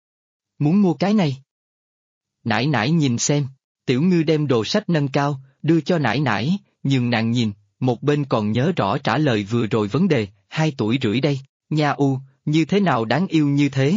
Muốn mua cái này? Nải nải nhìn xem, Tiểu Ngư đem đồ sách nâng cao, đưa cho nải nải, nhường nàng nhìn, một bên còn nhớ rõ trả lời vừa rồi vấn đề, 2 tuổi rưỡi đây, nha u, như thế nào đáng yêu như thế?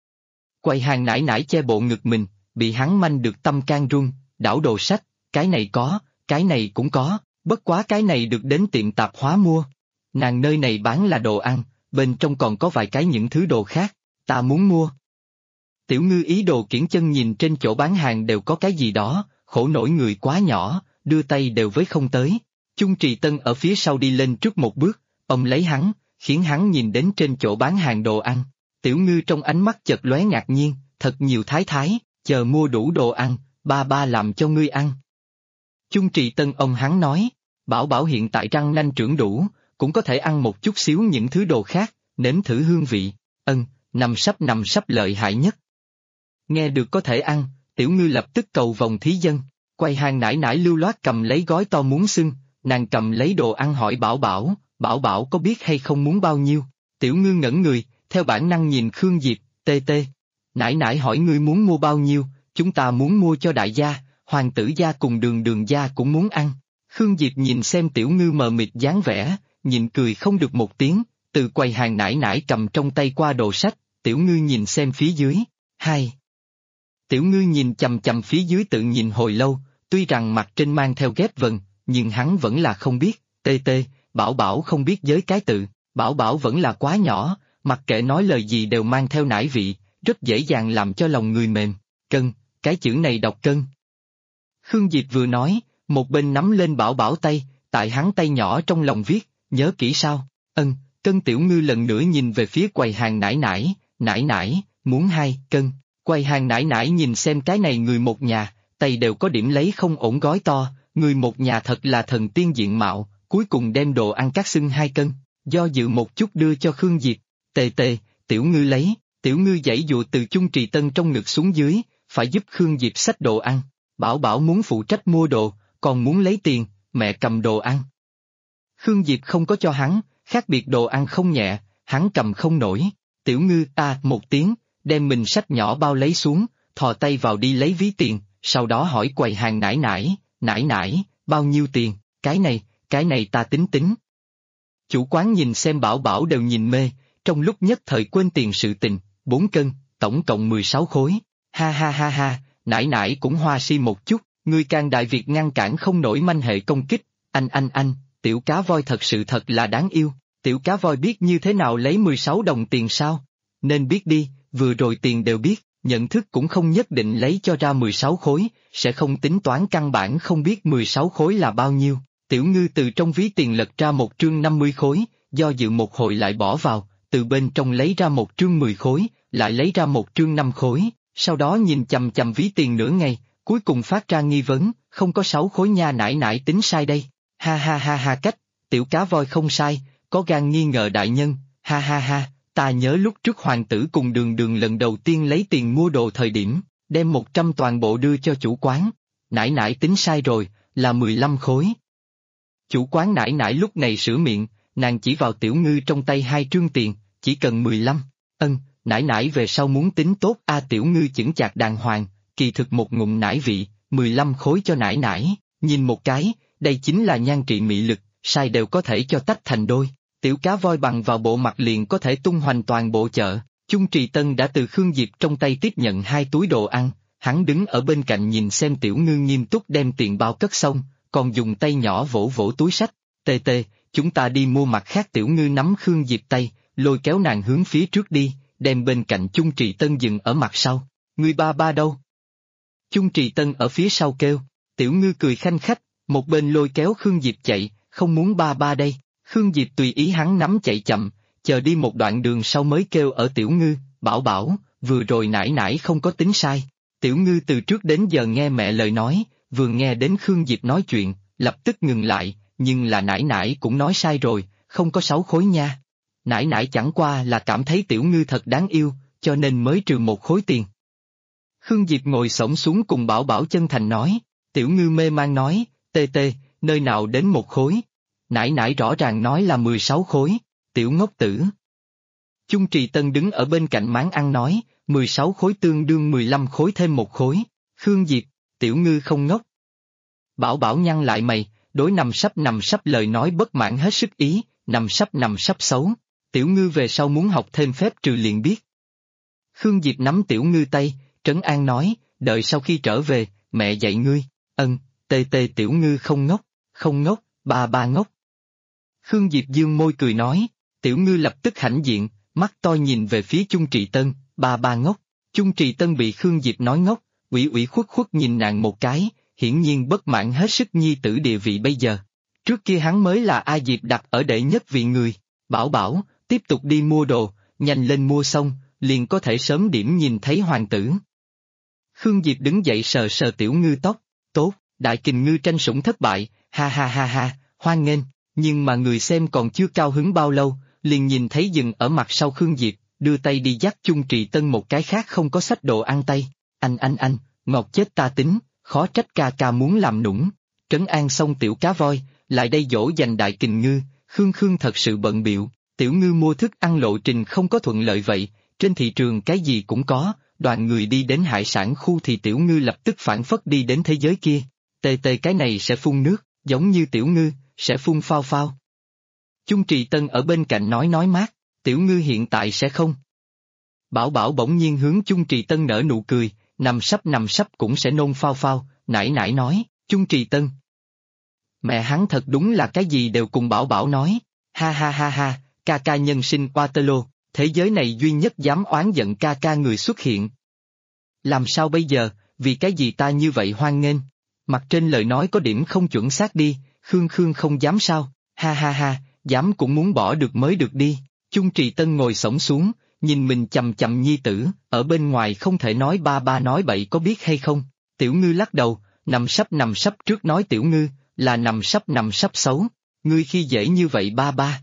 Quầy hàng nải nải che bộ ngực mình, bị hắn manh được tâm can run, đảo đồ sách, cái này có, cái này cũng có, bất quá cái này được đến tiệm tạp hóa mua. Nàng nơi này bán là đồ ăn, bên trong còn có vài cái những thứ đồ khác, ta muốn mua. Tiểu Ngư ý đồ kiễng chân nhìn trên chỗ bán hàng đều có cái gì đó, khổ nổi người quá nhỏ, đưa tay đều với không tới. Chung Trì Tân ở phía sau đi lên trước một bước, ông lấy hắn, khiến hắn nhìn đến trên chỗ bán hàng đồ ăn. Tiểu Ngư trong ánh mắt chợt lóe ngạc nhiên, thật nhiều thái thái, chờ mua đủ đồ ăn, ba ba làm cho ngươi ăn. Chung Trì Tân ông hắn nói, bảo bảo hiện tại răng nanh trưởng đủ, cũng có thể ăn một chút xíu những thứ đồ khác, nếm thử hương vị, nằm sấp lợi hại nhất. Nghe được có thể ăn, Tiểu Ngư lập tức cầu vòng thí dân, quay hàng nải nải lưu loát cầm lấy gói to muốn xưng, nàng cầm lấy đồ ăn hỏi bảo bảo có biết hay không muốn bao nhiêu, Tiểu Ngư ngẩn người, theo bản năng nhìn Khương Diệp, tê tê. Nải nải hỏi ngươi muốn mua bao nhiêu, chúng ta muốn mua cho đại gia, hoàng tử gia cùng Đường Đường gia cũng muốn ăn. Khương Diệp nhìn xem Tiểu Ngư mờ mịt dáng vẻ, nhịn cười không được một tiếng, từ quầy hàng nải nải cầm trong tay qua đồ sách, Tiểu Ngư nhìn xem phía dưới, hai. Tiểu Ngư nhìn chằm chằm phía dưới tự nhìn hồi lâu, tuy rằng mặt trên mang theo ghép vần, nhưng hắn vẫn là không biết, tê tê, bảo bảo không biết giới cái tự, bảo bảo vẫn là quá nhỏ, mặc kệ nói lời gì đều mang theo nải vị, rất dễ dàng làm cho lòng người mềm, cân, cái chữ này đọc cân. Khương Diệp vừa nói, một bên nắm lên bảo bảo tay, tại hắn tay nhỏ trong lòng viết, nhớ kỹ sao, cân. Tiểu Ngư lần nữa nhìn về phía quầy hàng nải nải, muốn 2 cân, quầy hàng nải nải nhìn xem cái này người một nhà, tay đều có điểm lấy không ổn gói to, người một nhà thật là thần tiên diện mạo, cuối cùng đem đồ ăn cắt xưng 2 cân, do dự một chút đưa cho Khương Diệp, tê tê, Tiểu Ngư lấy, Tiểu Ngư giãy dụa từ Chung Trì Tân trong ngực xuống dưới, phải giúp Khương Diệp xách đồ ăn, bảo bảo muốn phụ trách mua đồ, còn muốn lấy tiền, mẹ cầm đồ ăn. Khương Diệp không có cho hắn, khác biệt đồ ăn không nhẹ, hắn cầm không nổi, Tiểu Ngư một tiếng, đem mình xách nhỏ bao lấy xuống, thò tay vào đi lấy ví tiền, sau đó hỏi quầy hàng nải nải, bao nhiêu tiền, cái này ta tính tính. Chủ quán nhìn xem bảo bảo đều nhìn mê, trong lúc nhất thời quên tiền sự tình, 4 cân, tổng cộng 16 khối, ha ha ha ha, nải nải cũng hoa si một chút, ngươi can đại Việt ngăn cản không nổi manh hệ công kích, anh, tiểu cá voi thật sự thật là đáng yêu, tiểu cá voi biết như thế nào lấy 16 đồng tiền sao? Nên biết đi, vừa rồi tiền đều biết, nhận thức cũng không nhất định lấy cho ra 16 khối, sẽ không tính toán căn bản không biết 16 khối là bao nhiêu. Tiểu Ngư từ trong ví tiền lật ra một trương 50 khối, do dự một hồi lại bỏ vào, từ bên trong lấy ra một trương 10 khối, lại lấy ra một trương 5 khối, sau đó nhìn chằm chằm ví tiền nửa ngày, cuối cùng phát ra nghi vấn, không có 6 khối nha nải nải tính sai đây. Ha ha ha ha cách, tiểu cá voi không sai, có gan nghi ngờ đại nhân, ha ha ha, ta nhớ lúc trước hoàng tử cùng Đường Đường lần đầu tiên lấy tiền mua đồ thời điểm, đem 100 toàn bộ đưa cho chủ quán, nải nải tính sai rồi, là 15 khối. Chủ quán nải nải lúc này sửa miệng, nàng chỉ vào Tiểu Ngư trong tay 2 trương tiền, chỉ cần 15, nải nải về sau muốn tính tốt Tiểu Ngư chững chạc đàng hoàng, kỳ thực một ngụm nải vị, 15 khối cho nải nải, nhìn một cái, đây chính là nhan trị mị lực, sai đều có thể cho tách thành đôi. Tiểu cá voi bằng vào bộ mặt liền có thể tung hoành toàn bộ chợ. Chung Trì Tân đã từ Khương Diệp trong tay tiếp nhận 2 túi đồ ăn, hắn đứng ở bên cạnh nhìn xem Tiểu Ngư nghiêm túc đem tiền bao cất xong, còn dùng tay nhỏ vỗ vỗ túi sách. Tê tê, chúng ta đi mua mặt khác. Tiểu Ngư nắm Khương Diệp tay, lôi kéo nàng hướng phía trước đi, đem bên cạnh Chung Trì Tân dừng ở mặt sau. Ngươi ba ba đâu? Chung Trì Tân ở phía sau kêu. Tiểu Ngư cười khanh khách, một bên lôi kéo Khương Diệp chạy, không muốn ba ba đây. Khương Diệp tùy ý hắn nắm chạy chậm, chờ đi một đoạn đường sau mới kêu ở Tiểu Ngư, bảo bảo, vừa rồi nãy nãy không có tính sai. Tiểu Ngư từ trước đến giờ nghe mẹ lời nói, vừa nghe đến Khương Diệp nói chuyện, lập tức ngừng lại, nhưng là nãy nãy cũng nói sai rồi, không có 6 khối nha. Nãy nãy chẳng qua là cảm thấy Tiểu Ngư thật đáng yêu, cho nên mới trừ 1 khối tiền. Khương Diệp ngồi xổm xuống cùng bảo bảo chân thành nói. Tiểu Ngư mê man nói, tê tê, nơi nào đến 1 khối? Nãy nãy rõ ràng nói là 16 khối, tiểu ngốc tử. Chung Trì Tân đứng ở bên cạnh máng ăn nói, 16 khối tương đương 15 khối thêm 1 khối. Khương Diệp, Tiểu Ngư không ngốc. Bảo bảo nhăn lại mày, đối nằm sắp lời nói bất mãn hết sức ý, nằm sắp xấu. Tiểu Ngư về sau muốn học thêm phép trừ liền biết. Khương Diệp nắm Tiểu Ngư tay, trấn an nói, đợi sau khi trở về, mẹ dạy ngươi. Tê tê. Tiểu Ngư không ngốc, ba ba ngốc. Khương Diệp dương môi cười nói. Tiểu Ngư lập tức hãnh diện, mắt to nhìn về phía Chung Trì Tân, ba ba ngốc. Chung Trì Tân bị Khương Diệp nói ngốc, ủy khuất nhìn nàng một cái, hiển nhiên bất mãn hết sức nhi tử địa vị bây giờ. Trước kia hắn mới là A Diệp đặt ở đệ nhất vị người. Bảo bảo, tiếp tục đi mua đồ, nhanh lên mua xong, liền có thể sớm điểm nhìn thấy hoàng tử. Khương Diệp đứng dậy sờ sờ Tiểu Ngư tóc, tốt, Đại Kình Ngư tranh sủng thất bại, ha, hoan nghênh, nhưng mà người xem còn chưa cao hứng bao lâu, liền nhìn thấy dừng ở mặt sau Khương Diệp, đưa tay đi dắt Chung Trì Tân một cái khác không có xách đồ ăn tay. Anh, ngọt chết ta tính, khó trách ca ca muốn làm nũng. Trấn an xong tiểu cá voi, lại đây dỗ dành Đại Kình Ngư, Khương thật sự bận bịu. Tiểu Ngư mua thức ăn lộ trình không có thuận lợi vậy, trên thị trường cái gì cũng có, đoàn người đi đến hải sản khu thì Tiểu Ngư lập tức phản phất đi đến thế giới kia. Tê cái này sẽ phun nước, giống như Tiểu Ngư, sẽ phun phao phao. Chung Trì Tân ở bên cạnh nói mát, Tiểu Ngư hiện tại sẽ không. Bảo bảo bỗng nhiên hướng Chung Trì Tân nở nụ cười, nằm sắp cũng sẽ nôn phao phao, nãy nói, Chung Trì Tân. Mẹ hắn thật đúng là cái gì đều cùng bảo bảo nói, ha, ca ca nhân sinh Waterloo, thế giới này duy nhất dám oán giận ca ca người xuất hiện. Làm sao bây giờ, vì cái gì ta như vậy hoan nghênh? Mặt trên lời nói có điểm không chuẩn xác đi, Khương không dám sao, ha, dám cũng muốn bỏ được mới được đi. Chung Trì Tân ngồi xổm xuống, nhìn mình chằm nhi tử, ở bên ngoài không thể nói ba nói bậy có biết hay không. Tiểu Ngư lắc đầu, nằm sắp trước nói Tiểu Ngư, là nằm sắp xấu, ngươi khi dễ như vậy ba.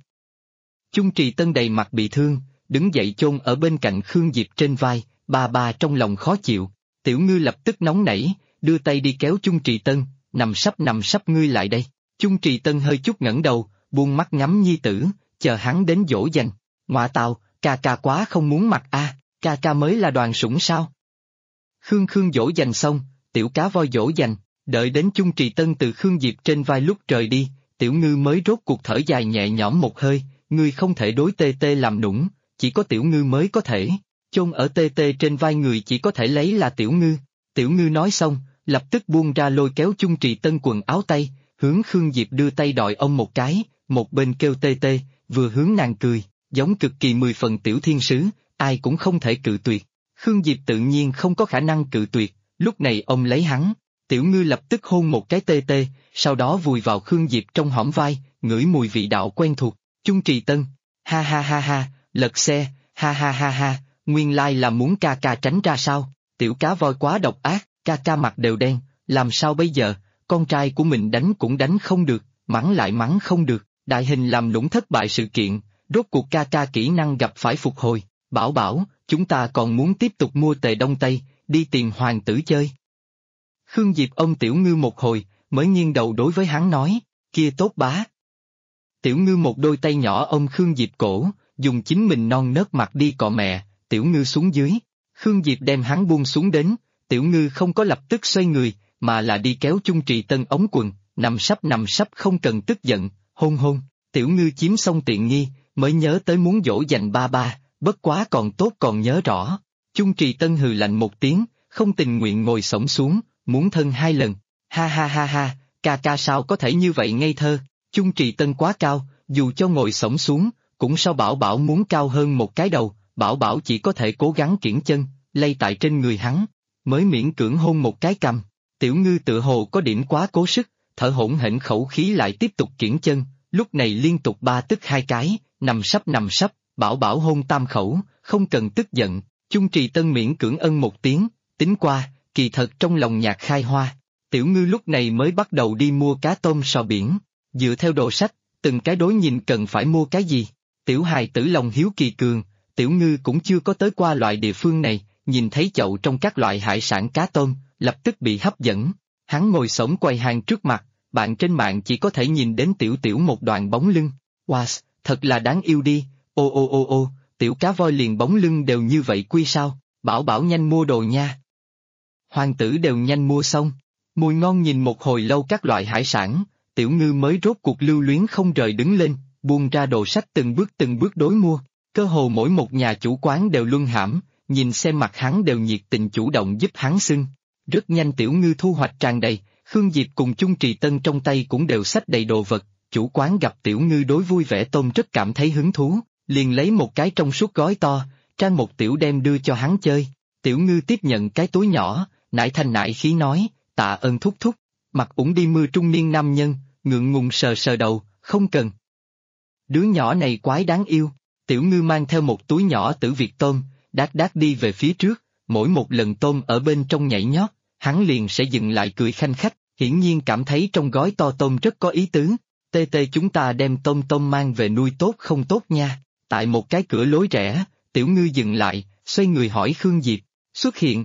Chung Trì Tân đầy mặt bị thương, đứng dậy chôn ở bên cạnh Khương Diệp trên vai, ba trong lòng khó chịu. Tiểu Ngư lập tức nóng nảy, đưa tay đi kéo Chung Trì Tân, nằm sắp ngươi lại đây. Chung Trì Tân hơi chút ngẩng đầu, buông mắt ngắm nhi tử, chờ hắn đến dỗ dành. Ngoạ tào, ca quá không muốn mặc ca mới là đoàn sủng sao? Khương dỗ dành xong, tiểu cá voi dỗ dành, đợi đến Chung Trì Tân từ Khương Diệp trên vai lúc trời đi, Tiểu Ngư mới rốt cuộc thở dài nhẹ nhõm một hơi, ngươi không thể đối tê làm nũng, chỉ có Tiểu Ngư mới có thể. Chôn ở tê trên vai người chỉ có thể lấy là Tiểu Ngư. Tiểu Ngư nói xong, lập tức buông ra lôi kéo Chung Trì Tân quần áo tay, hướng Khương Diệp đưa tay đòi ông một cái, một bên kêu tê, vừa hướng nàng cười, giống cực kỳ 10 phần tiểu thiên sứ, ai cũng không thể cự tuyệt. Khương Diệp tự nhiên không có khả năng cự tuyệt, lúc này ông lấy hắn, Tiểu Ngư lập tức hôn một cái tê, sau đó vùi vào Khương Diệp trong hõm vai, ngửi mùi vị đạo quen thuộc. Chung Trì Tân, ha, lật xe, ha, nguyên lai là muốn ca tránh ra sao? Tiểu cá voi quá độc ác, ca mặt đều đen, làm sao bây giờ, con trai của mình đánh cũng đánh không được, mắng lại mắng không được, đại hình làm lũng thất bại sự kiện, rốt cuộc ca kỹ năng gặp phải phục hồi. Bảo, chúng ta còn muốn tiếp tục mua tề đông tây, đi tìm hoàng tử chơi. Khương Diệp ôm Tiểu Ngư một hồi, mới nghiêng đầu đối với hắn nói, kia tốt bá. Tiểu Ngư một đôi tay nhỏ ôm Khương Diệp cổ, dùng chính mình non nớt mặt đi cọ mẹ, Tiểu Ngư xuống dưới. Khương Diệp đem hắn buông xuống đến, Tiểu Ngư không có lập tức xoay người, mà là đi kéo Chung Trì Tân ống quần, nằm sấp không cần tức giận, hôn hôn. Tiểu Ngư chiếm xong tiện nghi, mới nhớ tới muốn dỗ dành ba ba, bất quá còn tốt còn nhớ rõ. Chung Trì Tân hừ lạnh một tiếng, không tình nguyện ngồi xổm xuống, muốn thân hai lần. Ha ha ha ha, ca ca sao có thể như vậy ngây thơ, Chung Trì Tân quá cao, dù cho ngồi xổm xuống, cũng sao Bảo Bảo muốn cao hơn một cái đầu, Bảo Bảo chỉ có thể cố gắng kiễng chân, lay tại trên người hắn, mới miễn cưỡng hôn một cái cằm. Tiểu Ngư tựa hồ có điểm quá cố sức, thở hổn hển khẩu khí lại tiếp tục kiễng chân, lúc này liên tục ba tức hai cái, nằm sấp, Bảo Bảo hôn tam khẩu, không cần tức giận, Chung Trì Tân miễn cưỡng ân một tiếng, tính qua, kỳ thật trong lòng nhạc khai hoa. Tiểu Ngư lúc này mới bắt đầu đi mua cá tôm sò biển, dựa theo đồ sách, từng cái đối nhìn cần phải mua cái gì. Tiểu hài tử lòng hiếu kỳ cường, Tiểu Ngư cũng chưa có tới qua loại địa phương này, nhìn thấy chậu trong các loại hải sản cá tôm, lập tức bị hấp dẫn. Hắn ngồi xổm quầy hàng trước mặt, bạn trên mạng chỉ có thể nhìn đến tiểu một đoạn bóng lưng. Wow, thật là đáng yêu đi, ô, tiểu cá voi liền bóng lưng đều như vậy quy sao, Bảo Bảo nhanh mua đồ nha. Hoàng tử đều nhanh mua xong, mùi ngon nhìn một hồi lâu các loại hải sản, Tiểu Ngư mới rốt cuộc lưu luyến không rời đứng lên, buông ra đồ sách từng bước đối mua, cơ hồ mỗi một nhà chủ quán đều luân hãm, nhìn xem mặt hắn đều nhiệt tình chủ động giúp hắn xưng. Rất nhanh Tiểu Ngư thu hoạch tràn đầy, Khương Diệp cùng Chung Trì Tân trong tay cũng đều xách đầy đồ vật, chủ quán gặp Tiểu Ngư đối vui vẻ tôm rất cảm thấy hứng thú, liền lấy một cái trong suốt gói to, trang một tiểu đem đưa cho hắn chơi. Tiểu Ngư tiếp nhận cái túi nhỏ, nại thanh nại khí nói, tạ ơn thúc thúc, mặt ủng đi mưa trung niên nam nhân, ngượng ngùng sờ đầu, không cần. Đứa nhỏ này quái đáng yêu, Tiểu Ngư mang theo một túi nhỏ tử Việt tôm, đát đi về phía trước, mỗi một lần tôm ở bên trong nhảy nhót, hắn liền sẽ dừng lại cười khanh khách, hiển nhiên cảm thấy trong gói to tôm rất có ý tứ. Tê chúng ta đem tôm mang về nuôi tốt không tốt nha. Tại một cái cửa lối rẽ, Tiểu Ngư dừng lại, xoay người hỏi Khương Diệp, xuất hiện.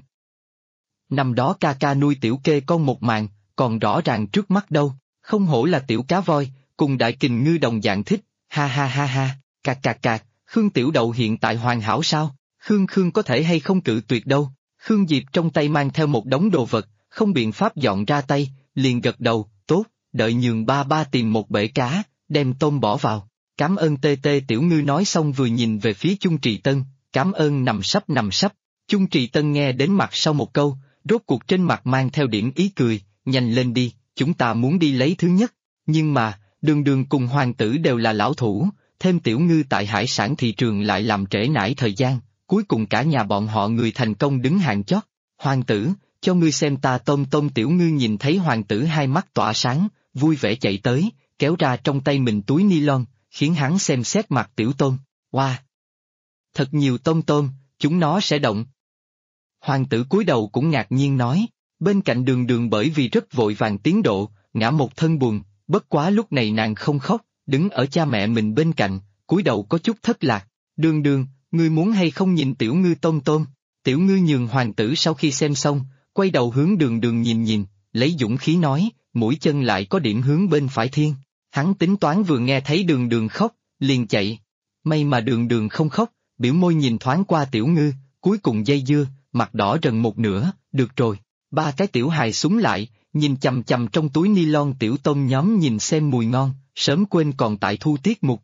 Năm đó ca ca nuôi tiểu kê con một màn, còn rõ ràng trước mắt đâu, không hổ là tiểu cá voi, cùng đại kình ngư đồng dạng thích, ha, cạc, Khương tiểu đậu hiện tại hoàn hảo sao, Khương có thể hay không cự tuyệt đâu. Khương Diệp trong tay mang theo một đống đồ vật, không biện pháp dọn ra tay, liền gật đầu, tốt, đợi nhường ba tìm một bể cá, đem tôm bỏ vào. Cảm ơn tê Tiểu Ngư nói xong vừa nhìn về phía Chung Trì Tân, cảm ơn nằm sấp. Chung Trì Tân nghe đến mặt sau một câu, rốt cuộc trên mặt mang theo điểm ý cười, nhanh lên đi, chúng ta muốn đi lấy thứ nhất. Nhưng mà, đường cùng hoàng tử đều là lão thủ, thêm Tiểu Ngư tại hải sản thị trường lại làm trễ nải thời gian, cuối cùng cả nhà bọn họ người thành công đứng hàng chót. Hoàng tử, cho ngươi xem ta tôm. Tiểu Ngư nhìn thấy hoàng tử hai mắt tỏa sáng, vui vẻ chạy tới, kéo ra trong tay mình túi ni-lon, khiến hắn xem xét mặt tiểu tôm. Wow! Thật nhiều tôm, chúng nó sẽ động. Hoàng tử cúi đầu cũng ngạc nhiên nói, bên cạnh đường bởi vì rất vội vàng tiến độ, ngã một thân buồn, bất quá lúc này nàng không khóc, đứng ở cha mẹ mình bên cạnh, cúi đầu có chút thất lạc. Đường, ngươi muốn hay không nhìn Tiểu Ngư tôm. Tiểu Ngư nhường hoàng tử sau khi xem xong, quay đầu hướng đường nhìn, lấy dũng khí nói, mũi chân lại có điểm hướng bên phải thiên. Hắn tính toán vừa nghe thấy đường khóc, liền chạy. May mà đường không khóc, biểu môi nhìn thoáng qua Tiểu Ngư, cuối cùng dây dưa, mặt đỏ rần một nửa, được rồi. Ba cái tiểu hài súng lại, nhìn chằm trong túi ni-lon tiểu tôm nhóm nhìn xem mùi ngon, sớm quên còn tại thu tiết mục.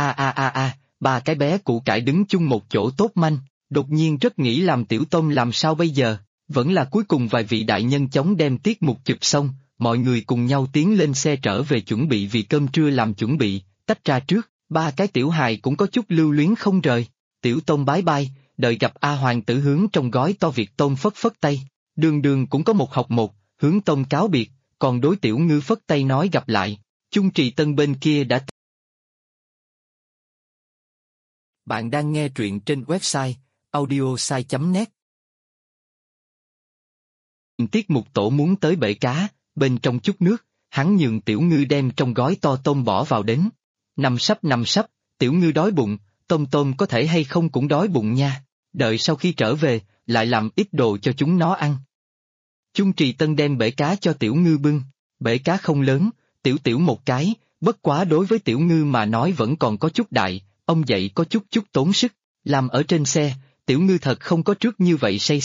Ba cái bé củ cải đứng chung một chỗ tốt manh, đột nhiên rất nghĩ làm tiểu tôm làm sao bây giờ, vẫn là cuối cùng vài vị đại nhân chống đem tiết mục chụp xong, mọi người cùng nhau tiến lên xe trở về chuẩn bị vì cơm trưa làm chuẩn bị, tách ra trước, ba cái tiểu hài cũng có chút lưu luyến không rời. Tiểu tôm bái bai, đợi gặp hoàng tử hướng trong gói to Việt tôm phất tay, đường cũng có một học một, hướng tôm cáo biệt, còn đối Tiểu Ngư phất tay nói gặp lại. Chung Trì Tân bên kia đã. Bạn đang nghe truyện trên website audiosai.net. Tiết mục tổ muốn tới bể cá, bên trong chút nước, hắn nhường Tiểu Ngư đem trong gói to tôm bỏ vào đến. Nằm sấp, Tiểu Ngư đói bụng, tôm có thể hay không cũng đói bụng nha, đợi sau khi trở về, lại làm ít đồ cho chúng nó ăn. Chung Trì Tân đem bể cá cho Tiểu Ngư bưng, bể cá không lớn, tiểu một cái, bất quá đối với Tiểu Ngư mà nói vẫn còn có chút đại, ông dậy có chút tốn sức, làm ở trên xe, Tiểu Ngư thật không có trước như vậy say xe,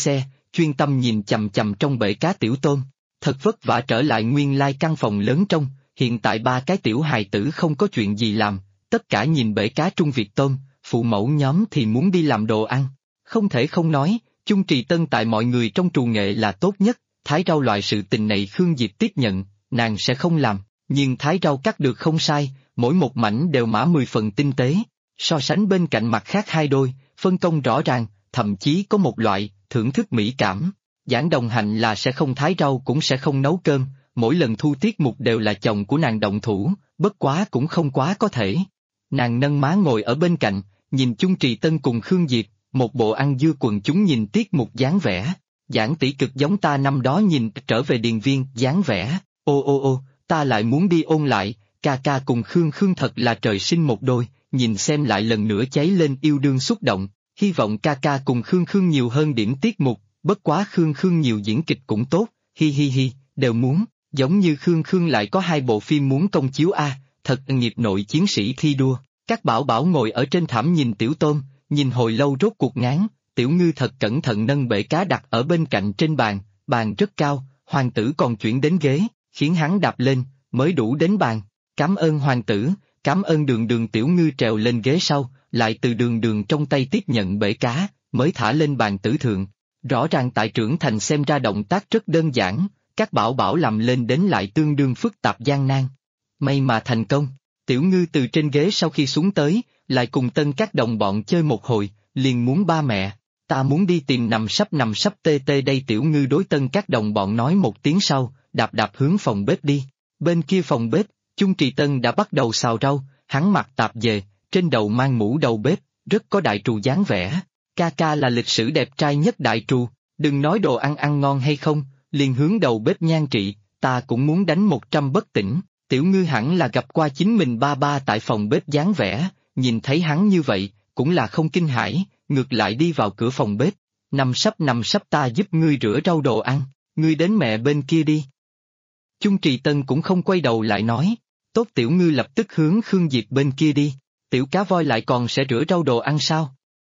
chuyên tâm nhìn chằm chằm trong bể cá tiểu tôm. Thật vất vả trở lại nguyên lai căn phòng lớn trong, hiện tại ba cái tiểu hài tử không có chuyện gì làm, tất cả nhìn bể cá Trung Việt tôm, phụ mẫu nhóm thì muốn đi làm đồ ăn. Không thể không nói, Chung Trì Tân tại mọi người trong trù nghệ là tốt nhất, thái rau loại sự tình này Khương Diệp tiếp nhận, nàng sẽ không làm, nhưng thái rau cắt được không sai, mỗi một mảnh đều mã 10 phần tinh tế, so sánh bên cạnh mặt khác hai đôi, phân công rõ ràng, thậm chí có một loại, thưởng thức mỹ cảm. Giảng Đồng Hạnh là sẽ không thái rau cũng sẽ không nấu cơm, mỗi lần thu tiết mục đều là chồng của nàng động thủ, bất quá cũng không quá có thể. Nàng nâng má ngồi ở bên cạnh, nhìn Chung Trì Tân cùng Khương Diệp, một bộ ăn dưa quần chúng nhìn tiết mục dáng vẻ. Giảng tỷ cực giống ta năm đó nhìn trở về điền viên dáng vẻ, ô, ta lại muốn đi ôn lại, ca ca cùng Khương Khương thật là trời sinh một đôi, nhìn xem lại lần nữa cháy lên yêu đương xúc động, hy vọng ca ca cùng Khương Khương nhiều hơn điểm tiết mục, bất quá Khương Khương nhiều diễn kịch cũng tốt, hi, đều muốn, giống như Khương Khương lại có 2 bộ phim muốn công chiếu a, thật nghiệp nội chiến sĩ thi đua. Các bảo bảo ngồi ở trên thảm nhìn tiểu tôm, nhìn hồi lâu rốt cuộc ngán, tiểu ngư thật cẩn thận nâng bể cá đặt ở bên cạnh trên bàn, bàn rất cao, hoàng tử còn chuyển đến ghế, khiến hắn đạp lên, mới đủ đến bàn. Cảm ơn hoàng tử, cảm ơn Đường Đường. Tiểu ngư trèo lên ghế sau, lại từ Đường Đường trong tay tiếp nhận bể cá, mới thả lên bàn tử thượng. Rõ ràng tại trưởng thành xem ra động tác rất đơn giản, các bảo bảo làm lên đến lại tương đương phức tạp gian nan. May mà thành công, tiểu ngư từ trên ghế sau khi xuống tới, lại cùng Tân các đồng bọn chơi một hồi, liền muốn ba mẹ, ta muốn đi tìm nằm sắp tê đây. Tiểu ngư đối Tân các đồng bọn nói một tiếng sau, đạp hướng phòng bếp đi. Bên kia phòng bếp, Chung Trì Tân đã bắt đầu xào rau, hắn mặc tạp dề, trên đầu mang mũ đầu bếp, rất có đại trù dáng vẻ. Ca ca là lịch sử đẹp trai nhất đại trù, đừng nói đồ ăn ăn ngon hay không, liền hướng đầu bếp Nhan Trị, ta cũng muốn đánh 100 bất tỉnh. Tiểu ngư hẳn là gặp qua chính mình ba tại phòng bếp dáng vẻ, nhìn thấy hắn như vậy, cũng là không kinh hãi, ngược lại đi vào cửa phòng bếp. Nằm sắp ta giúp ngươi rửa rau đồ ăn, ngươi đến mẹ bên kia đi. Chung Trì Tân cũng không quay đầu lại nói, tốt. Tiểu ngư lập tức hướng Khương Diệp bên kia đi, tiểu cá voi lại còn sẽ rửa rau đồ ăn sao?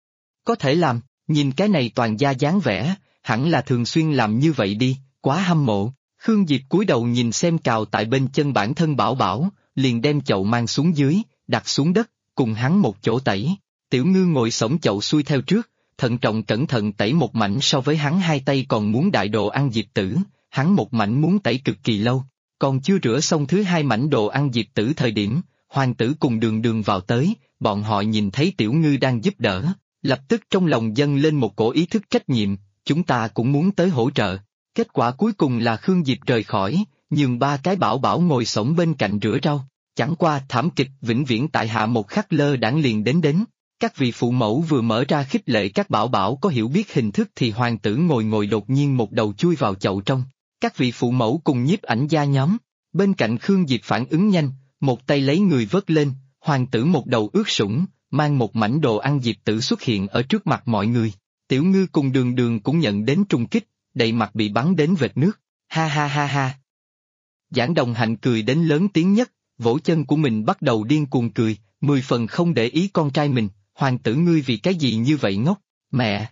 Có thể làm, nhìn cái này toàn gia dáng vẻ, hẳn là thường xuyên làm như vậy đi, quá hâm mộ. Khương Diệp cúi đầu nhìn xem cào tại bên chân bản thân bảo bảo, liền đem chậu mang xuống dưới, đặt xuống đất, cùng hắn một chỗ tẩy. Tiểu ngư ngồi xổm chậu xuôi theo trước, thận trọng cẩn thận tẩy một mảnh, so với hắn hai tay còn muốn đại đồ ăn Diệp Tử, hắn một mảnh muốn tẩy cực kỳ lâu. Còn chưa rửa xong thứ 2 mảnh đồ ăn Diệp Tử thời điểm, hoàng tử cùng Đường Đường vào tới, bọn họ nhìn thấy tiểu ngư đang giúp đỡ, lập tức trong lòng dâng lên một cổ ý thức trách nhiệm, chúng ta cũng muốn tới hỗ trợ. Kết quả cuối cùng là Khương Diệp rời khỏi, nhường 3 cái bảo bảo ngồi xổm bên cạnh rửa rau. Chẳng qua thảm kịch vĩnh viễn tại hạ một khắc lơ đãng liền đến. Các vị phụ mẫu vừa mở ra khích lệ các bảo bảo có hiểu biết hình thức thì hoàng tử ngồi đột nhiên một đầu chui vào chậu trong. Các vị phụ mẫu cùng nhiếp ảnh gia nhóm, bên cạnh Khương Diệp phản ứng nhanh, một tay lấy người vớt lên, hoàng tử một đầu ướt sũng, mang một mảnh đồ ăn Diệp Tử xuất hiện ở trước mặt mọi người. Tiểu ngư cùng Đường Đường cũng nhận đến trùng kích, đầy mặt bị bắn đến vệt nước, ha. Giảng Đồng Hạnh cười đến lớn tiếng nhất, vỗ chân của mình bắt đầu điên cuồng cười, 10 phần không để ý con trai mình, hoàng tử ngươi vì cái gì như vậy ngốc, mẹ.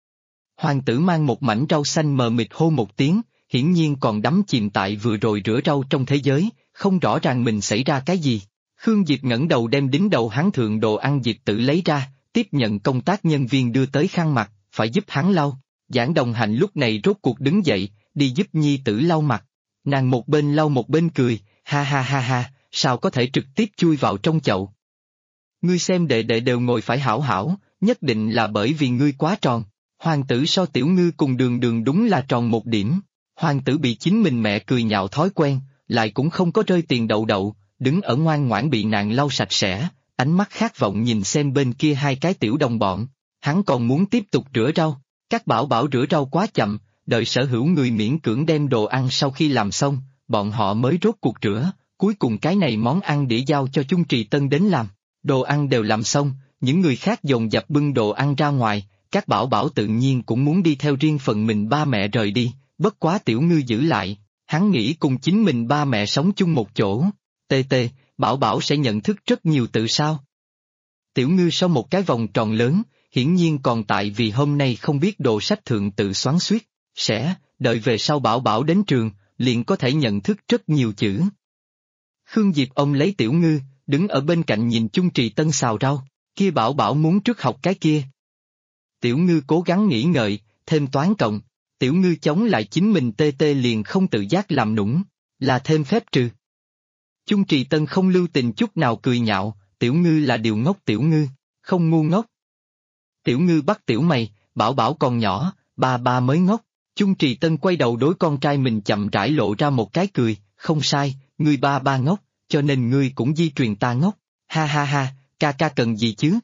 Hoàng tử mang một mảnh rau xanh mờ mịt hô một tiếng, hiển nhiên còn đắm chìm tại vừa rồi rửa rau trong thế giới, không rõ ràng mình xảy ra cái gì. Khương Diệp ngẩng đầu đem đính đầu hắn thượng đồ ăn Diệp Tử lấy ra, tiếp nhận công tác nhân viên đưa tới khăn mặt, phải giúp hắn lau. Giảng Đồng Hạnh lúc này rốt cuộc đứng dậy, đi giúp nhi tử lau mặt. Nàng một bên lau một bên cười, ha, sao có thể trực tiếp chui vào trong chậu. Ngươi xem đệ đều ngồi phải hảo hảo, nhất định là bởi vì ngươi quá tròn. Hoàng tử so tiểu ngư cùng Đường Đường đúng là tròn một điểm. Hoàng tử bị chính mình mẹ cười nhạo thói quen, lại cũng không có rơi tiền đậu, đứng ở ngoan ngoãn bị nàng lau sạch sẽ, ánh mắt khát vọng nhìn xem bên kia 2 cái tiểu đồng bọn. Hắn còn muốn tiếp tục rửa rau. Các bảo bảo rửa rau quá chậm, đợi sở hữu người miễn cưỡng đem đồ ăn sau khi làm xong, bọn họ mới rốt cuộc rửa, cuối cùng cái này món ăn đĩa giao cho Chung Trì Tân đến làm. Đồ ăn đều làm xong, những người khác dồn dập bưng đồ ăn ra ngoài, các bảo bảo tự nhiên cũng muốn đi theo riêng phần mình ba mẹ rời đi, bất quá tiểu ngư giữ lại, hắn nghĩ cùng chính mình ba mẹ sống chung một chỗ. Bảo bảo sẽ nhận thức rất nhiều từ sao. Tiểu ngư sau một cái vòng tròn lớn, hiển nhiên còn tại vì hôm nay không biết đồ sách thượng tự xoắn xuýt, Sẽ, đợi về sau Bảo Bảo đến trường, liền có thể nhận thức rất nhiều chữ. Khương Diệp ôm lấy Tiểu Ngư, đứng ở bên cạnh nhìn Chung Trì Tân xào rau, kia Bảo Bảo muốn trước học cái kia. Tiểu Ngư cố gắng nghĩ ngợi, thêm toán cộng, Tiểu Ngư chống lại chính mình tê tê liền không tự giác làm nũng, là thêm phép trừ. Chung Trì Tân không lưu tình chút nào cười nhạo, Tiểu Ngư là điều ngốc Tiểu Ngư, không ngu ngốc. Tiểu Ngư bắt tiểu mày, Bảo Bảo còn nhỏ, ba ba mới ngốc. Chung Trì Tân quay đầu đối con trai mình chậm rãi lộ ra một cái cười, không sai, ngươi ba ba ngốc, cho nên ngươi cũng di truyền ta ngốc, ha ha ha, ca ca cần gì chứ?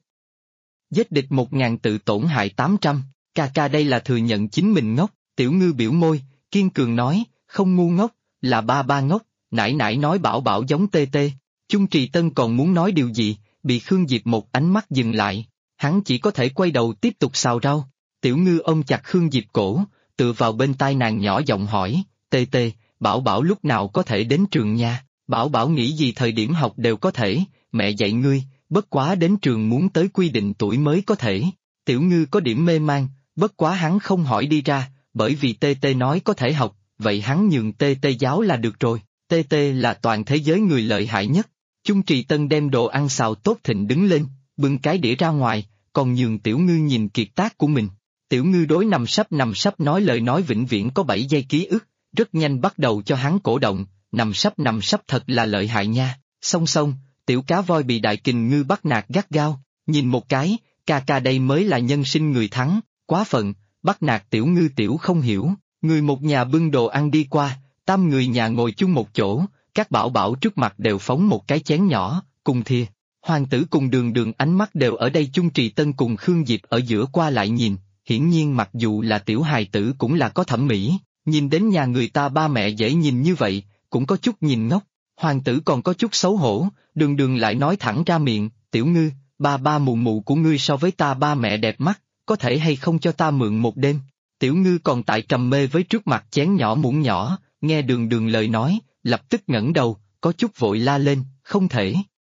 Giết địch 1000 tự tổn hại 800, ca ca đây là thừa nhận chính mình ngốc, Tiểu Ngư biểu môi, kiên cường nói, không ngu ngốc, là ba ba ngốc, nãy nãy nói Bảo Bảo giống tê tê. Chung Trì Tân còn muốn nói điều gì, bị Khương Diệp một ánh mắt dừng lại, hắn chỉ có thể quay đầu tiếp tục xào rau. Tiểu Ngư ôm chặt Khương Diệp cổ, tựa vào bên tai nàng nhỏ giọng hỏi, tê tê, Bảo Bảo lúc nào có thể đến trường nha, Bảo Bảo nghĩ gì thời điểm học đều có thể, mẹ dạy ngươi, bất quá đến trường muốn tới quy định tuổi mới có thể. Tiểu Ngư có điểm mê man, bất quá hắn không hỏi đi ra, bởi vì tê tê nói có thể học, vậy hắn nhường tê tê giáo là được rồi, tê tê là toàn thế giới người lợi hại nhất. Chung Trì Tân đem đồ ăn xào tốt thịnh đứng lên, bưng cái đĩa ra ngoài, còn nhường Tiểu Ngư nhìn kiệt tác của mình. Tiểu Ngư đối nằm sấp nói lời nói vĩnh viễn có 7 giây ký ức, rất nhanh bắt đầu cho hắn cổ động, nằm sấp thật là lợi hại nha. Song song, Tiểu Cá Voi bị Đại Kình Ngư bắt nạt gắt gao, nhìn một cái, ca ca đây mới là nhân sinh người thắng, quá phận, bắt nạt Tiểu Ngư Tiểu không hiểu, người một nhà bưng đồ ăn đi qua, 5 người nhà ngồi chung một chỗ, các Bảo Bảo trước mặt đều phóng một cái chén nhỏ, cùng thìa. Hoàng tử cùng Đường Đường ánh mắt đều ở đây. Chung Trì Tân cùng Khương Diệp ở giữa qua lại nhìn, hiển nhiên mặc dù là tiểu hài tử cũng là có thẩm mỹ, nhìn đến nhà người ta ba mẹ dễ nhìn như vậy, cũng có chút nhìn ngốc. Hoàng tử còn có chút xấu hổ, Đường Đường lại nói thẳng ra miệng, Tiểu Ngư, ba ba mụ mụ của ngươi so với ta ba mẹ đẹp mắt, có thể hay không cho ta mượn một đêm. Tiểu Ngư còn tại trầm mê với trước mặt chén nhỏ muỗng nhỏ, nghe Đường Đường lời nói, lập tức ngẩng đầu, có chút vội la lên, không thể.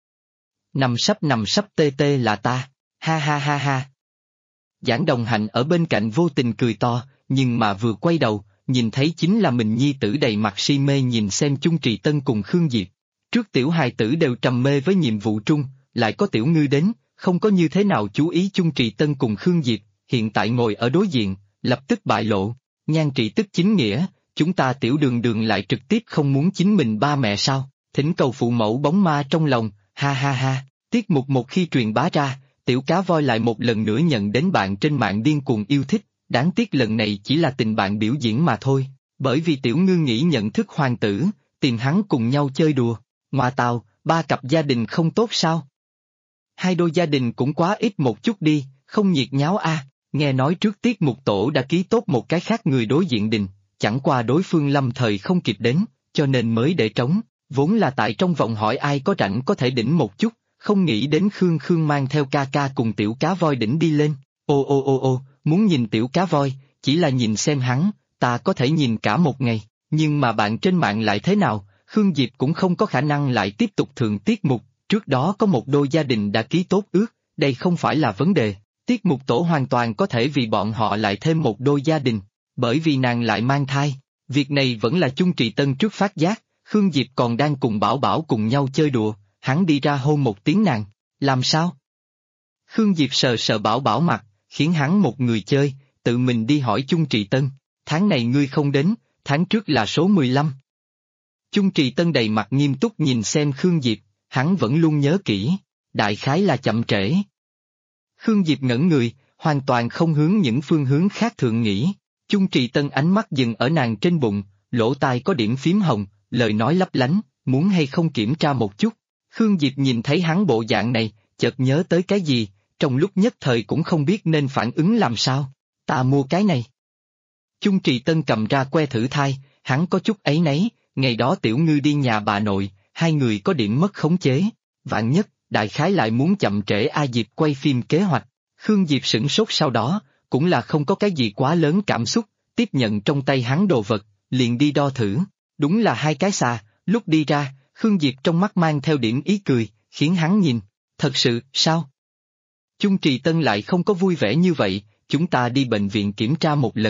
Nằm sấp tê tê là ta, ha ha ha ha. Giảng Đồng Hạnh ở bên cạnh vô tình cười to, nhưng mà vừa quay đầu, nhìn thấy chính là mình nhi tử đầy mặt si mê nhìn xem Chung Trì Tân cùng Khương Diệp. Trước tiểu hài tử đều trầm mê với nhiệm vụ trung, lại có Tiểu Ngư đến, không có như thế nào chú ý Chung Trì Tân cùng Khương Diệp, hiện tại ngồi ở đối diện, lập tức bại lộ, nhan trị tức chính nghĩa, chúng ta Tiểu Đường Đường lại trực tiếp không muốn chính mình ba mẹ sao, thỉnh cầu phụ mẫu bóng ma trong lòng, ha ha ha. Tiết mục một khi truyền bá ra, Tiểu Cá Voi lại một lần nữa nhận đến bạn trên mạng điên cuồng yêu thích, đáng tiếc lần này chỉ là tình bạn biểu diễn mà thôi, bởi vì Tiểu Ngư nghĩ nhận thức hoàng tử, tìm hắn cùng nhau chơi đùa. Ngoa tào, ba cặp gia đình không tốt sao? Hai đôi gia đình cũng quá ít một chút đi, không nhiệt nháo a. Nghe nói trước tiết mục tổ đã ký tốt một cái khác người đối diện đình, chẳng qua đối phương lâm thời không kịp đến, cho nên mới để trống, vốn là tại trong vòng hỏi ai có rảnh có thể đỉnh một chút. Không nghĩ đến Khương mang theo ca ca cùng Tiểu Cá Voi đỉnh đi lên, ô, muốn nhìn Tiểu Cá Voi, chỉ là nhìn xem hắn, ta có thể nhìn cả một ngày, nhưng mà bạn trên mạng lại thế nào, Khương Diệp cũng không có khả năng lại tiếp tục thường tiết mục, trước đó có một đôi gia đình đã ký tốt ước, đây không phải là vấn đề, tiết mục tổ hoàn toàn có thể vì bọn họ lại thêm một đôi gia đình, bởi vì nàng lại mang thai, việc này vẫn là Chung Trì Tân trước phát giác, Khương Diệp còn đang cùng Bảo Bảo cùng nhau chơi đùa. Hắn đi ra hôn một tiếng nàng, làm sao? Khương Diệp sờ Bảo Bảo mặt, khiến hắn một người chơi, tự mình đi hỏi Chung Trì Tân, tháng này ngươi không đến, tháng trước là số 15. Chung Trì Tân đầy mặt nghiêm túc nhìn xem Khương Diệp, hắn vẫn luôn nhớ kỹ, đại khái là chậm trễ. Khương Diệp ngẩn người, hoàn toàn không hướng những phương hướng khác thường nghĩ, Chung Trì Tân ánh mắt dừng ở nàng trên bụng, lỗ tai có điểm phím hồng, lời nói lấp lánh, muốn hay không kiểm tra một chút. Khương Diệp nhìn thấy hắn bộ dạng này, chợt nhớ tới cái gì, trong lúc nhất thời cũng không biết nên phản ứng làm sao. Ta mua cái này. Chung Trì Tân cầm ra que thử thai, hắn có chút áy náy, ngày đó Tiểu Ngư đi nhà bà nội, hai người có điểm mất khống chế. Vạn nhất, đại khái lại muốn chậm trễ A Diệp quay phim kế hoạch. Khương Diệp sửng sốt sau đó, cũng là không có cái gì quá lớn cảm xúc, tiếp nhận trong tay hắn đồ vật, liền đi đo thử. Đúng là hai cái xà, lúc đi ra, Khương Diệp trong mắt mang theo điểm ý cười, khiến hắn nhìn, thật sự, sao? Chung Trì Tân lại không có vui vẻ như vậy, chúng ta đi bệnh viện kiểm tra một lần.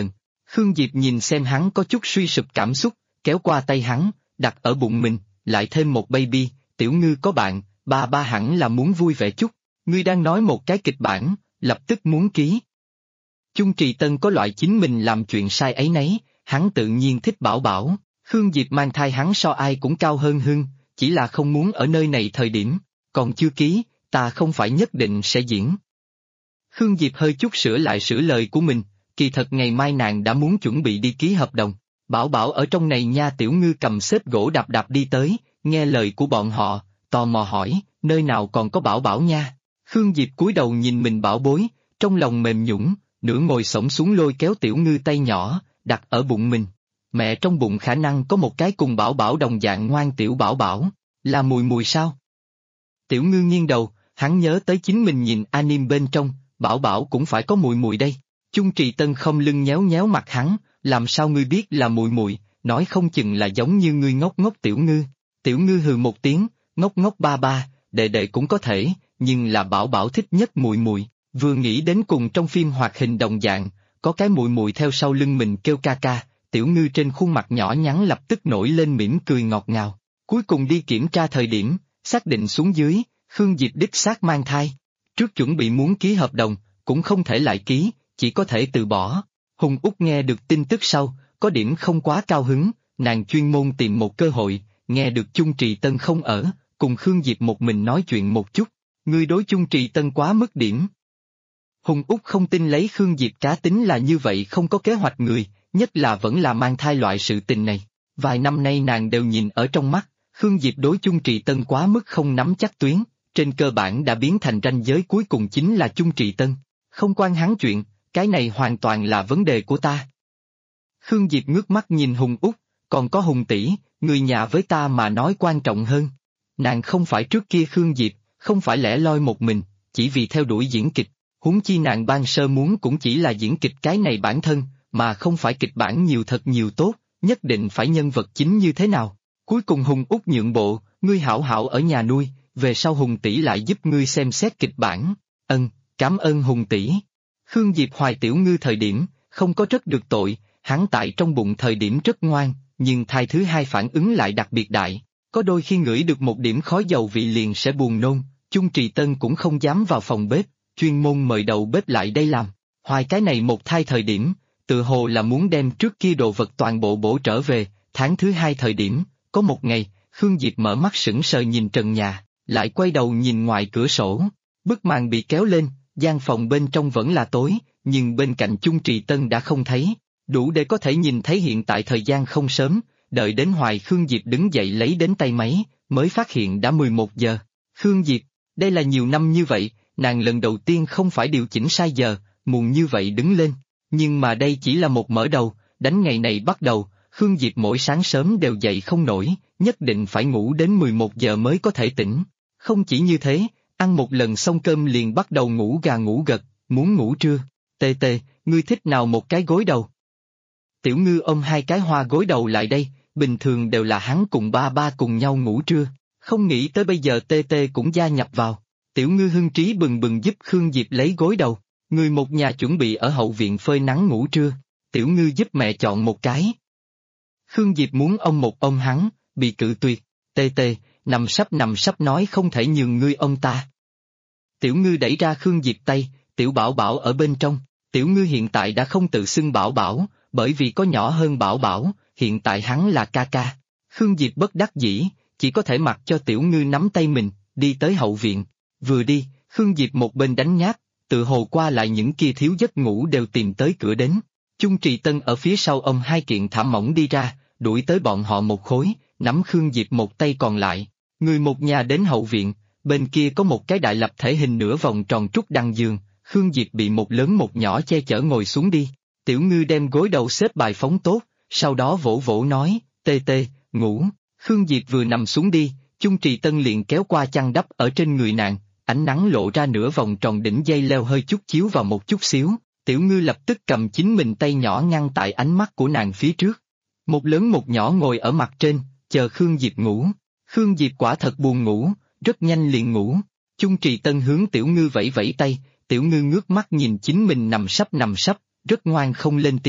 Khương Diệp nhìn xem hắn có chút suy sụp cảm xúc, kéo qua tay hắn, đặt ở bụng mình, lại thêm một baby, Tiểu Ngư có bạn, ba ba hẳn là muốn vui vẻ chút, ngươi đang nói một cái kịch bản, lập tức muốn ký. Chung Trì Tân có loại chính mình làm chuyện sai ấy nấy, hắn tự nhiên thích Bảo Bảo, Khương Diệp mang thai hắn so ai cũng cao hơn Hưng, chỉ là không muốn ở nơi này thời điểm, còn chưa ký, ta không phải nhất định sẽ diễn. Khương Diệp hơi chút sửa lời của mình, kỳ thật ngày mai nàng đã muốn chuẩn bị đi ký hợp đồng. Bảo Bảo ở trong này nha. Tiểu Ngư cầm xếp gỗ đạp đạp đi tới, nghe lời của bọn họ, tò mò hỏi, nơi nào còn có Bảo Bảo nha. Khương Diệp cúi đầu nhìn mình bảo bối, trong lòng mềm nhũn, nửa ngồi xổm xuống lôi kéo Tiểu Ngư tay nhỏ, đặt ở bụng mình. Mẹ trong bụng khả năng có một cái cùng Bảo Bảo đồng dạng ngoan Tiểu Bảo Bảo, là mùi mùi sao? Tiểu Ngư nghiêng đầu, hắn nhớ tới chính mình nhìn anime bên trong, Bảo Bảo cũng phải có mùi mùi đây. Chung Trì Tân không lưng nhéo nhéo mặt hắn, làm sao ngươi biết là mùi mùi, nói không chừng là giống như ngươi ngốc ngốc Tiểu Ngư. Tiểu Ngư hừ một tiếng, ngốc ngốc ba ba, đệ đệ cũng có thể, nhưng là Bảo Bảo thích nhất mùi mùi, vừa nghĩ đến cùng trong phim hoạt hình đồng dạng, có cái mùi mùi theo sau lưng mình kêu ca ca, Tiểu Ngư trên khuôn mặt nhỏ nhắn lập tức nổi lên mỉm cười ngọt ngào. Cuối cùng đi kiểm tra thời điểm, xác định xuống dưới, Khương Diệp đích xác mang thai. Trước chuẩn bị muốn ký hợp đồng, cũng không thể lại ký, chỉ có thể từ bỏ. Hùng Úc nghe được tin tức sau, có điểm không quá cao hứng, nàng chuyên môn tìm một cơ hội, nghe được Chung Trì Tân không ở, cùng Khương Diệp một mình nói chuyện một chút, ngươi đối Chung Trì Tân quá mất điểm. Hùng Úc không tin lấy Khương Diệp cá tính là như vậy không có kế hoạch người, nhất là vẫn là mang thai loại sự tình này. Vài năm nay nàng đều nhìn ở trong mắt, Khương Diệp đối Chung Trì Tân quá mức không nắm chắc tuyến, trên cơ bản đã biến thành ranh giới cuối cùng chính là Chung Trì Tân. Không quan hắn chuyện, cái này hoàn toàn là vấn đề của ta. Khương Diệp ngước mắt nhìn Hùng Úc, còn có Hùng tỷ, người nhà với ta mà nói quan trọng hơn. Nàng không phải trước kia Khương Diệp, không phải lẻ loi một mình, chỉ vì theo đuổi diễn kịch, huống chi nàng ban sơ muốn cũng chỉ là diễn kịch cái này bản thân, mà không phải kịch bản nhiều thật nhiều tốt, nhất định phải nhân vật chính như thế nào. Cuối cùng Hùng Úc nhượng bộ, ngươi hảo hảo ở nhà nuôi, về sau Hùng tỷ lại giúp ngươi xem xét kịch bản. Cảm ơn Hùng tỷ. Khương Diệp hoài Tiểu Ngư thời điểm, không có rất được tội, hắn tại trong bụng thời điểm rất ngoan, nhưng thai thứ hai phản ứng lại đặc biệt đại, có đôi khi ngửi được một điểm khói dầu vị liền sẽ buồn nôn, Chung Trì Tân cũng không dám vào phòng bếp, chuyên môn mời đầu bếp lại đây làm, hoài cái này một thai thời điểm, tự hồ là muốn đem trước kia đồ vật toàn bộ bổ trở về, tháng thứ hai thời điểm, có một ngày, Khương Diệp mở mắt sững sờ nhìn trần nhà, lại quay đầu nhìn ngoài cửa sổ, bức màn bị kéo lên, gian phòng bên trong vẫn là tối, nhưng bên cạnh Chung Trì Tân đã không thấy, đủ để có thể nhìn thấy hiện tại thời gian không sớm, đợi đến hoài Khương Diệp đứng dậy lấy đến tay máy, mới phát hiện đã 11 giờ. Khương Diệp, đây là nhiều năm như vậy, nàng lần đầu tiên không phải điều chỉnh sai giờ, muộn như vậy đứng lên, nhưng mà đây chỉ là một mở đầu, đánh ngày này bắt đầu, Khương Diệp mỗi sáng sớm đều dậy không nổi, nhất định phải ngủ đến 11 giờ mới có thể tỉnh. Không chỉ như thế, ăn một lần xong cơm liền bắt đầu ngủ gà ngủ gật, muốn ngủ trưa. Tê tê, ngươi thích nào một cái gối đầu? Tiểu Ngư ôm hai cái hoa gối đầu lại đây, bình thường đều là hắn cùng ba ba cùng nhau ngủ trưa, không nghĩ tới bây giờ Tê Tê cũng gia nhập vào. Tiểu Ngư hưng trí bừng bừng giúp Khương Diệp lấy gối đầu, người một nhà chuẩn bị ở hậu viện phơi nắng ngủ trưa, Tiểu Ngư giúp mẹ chọn một cái. Khương Diệp muốn ôm một ôm hắn, bị cự tuyệt, Tê Tê, nằm sắp nói không thể nhường ngươi ôm ta. Tiểu Ngư đẩy ra Khương Diệp tay, Tiểu Bảo Bảo ở bên trong, Tiểu Ngư hiện tại đã không tự xưng Bảo Bảo, bởi vì có nhỏ hơn Bảo Bảo, hiện tại hắn là ca ca. Khương Diệp bất đắc dĩ, chỉ có thể mặc cho Tiểu Ngư nắm tay mình, đi tới hậu viện. Vừa đi, Khương Diệp một bên đánh nháp, tự hồ qua lại những kia thiếu giấc ngủ đều tìm tới cửa đến. Chung Trì Tân ở phía sau ôm hai kiện thảm mỏng đi ra, đuổi tới bọn họ một khối, nắm Khương Diệp một tay còn lại. Người một nhà đến hậu viện, bên kia có một cái đại lập thể hình nửa vòng tròn trúc đăng giường, Khương Diệp bị một lớn một nhỏ che chở ngồi xuống đi. Tiểu Ngư đem gối đầu xếp bài phóng tốt, sau đó vỗ vỗ nói, Tê Tê, ngủ. Khương Diệp vừa nằm xuống đi, Chung Trì Tân liền kéo qua chăn đắp ở trên người nàng, ánh nắng lộ ra nửa vòng tròn đỉnh dây leo hơi chút chiếu vào một chút xíu, Tiểu Ngư lập tức cầm chính mình tay nhỏ ngăn tại ánh mắt của nàng phía trước. Một lớn một nhỏ ngồi ở mặt trên, chờ Khương Diệp ngủ. Khương Diệp quả thật buồn ngủ, rất nhanh liền ngủ. Chung Trì Tân hướng Tiểu Ngư vẫy vẫy tay, Tiểu Ngư ngước mắt nhìn chính mình nằm sấp, rất ngoan không lên tiếng,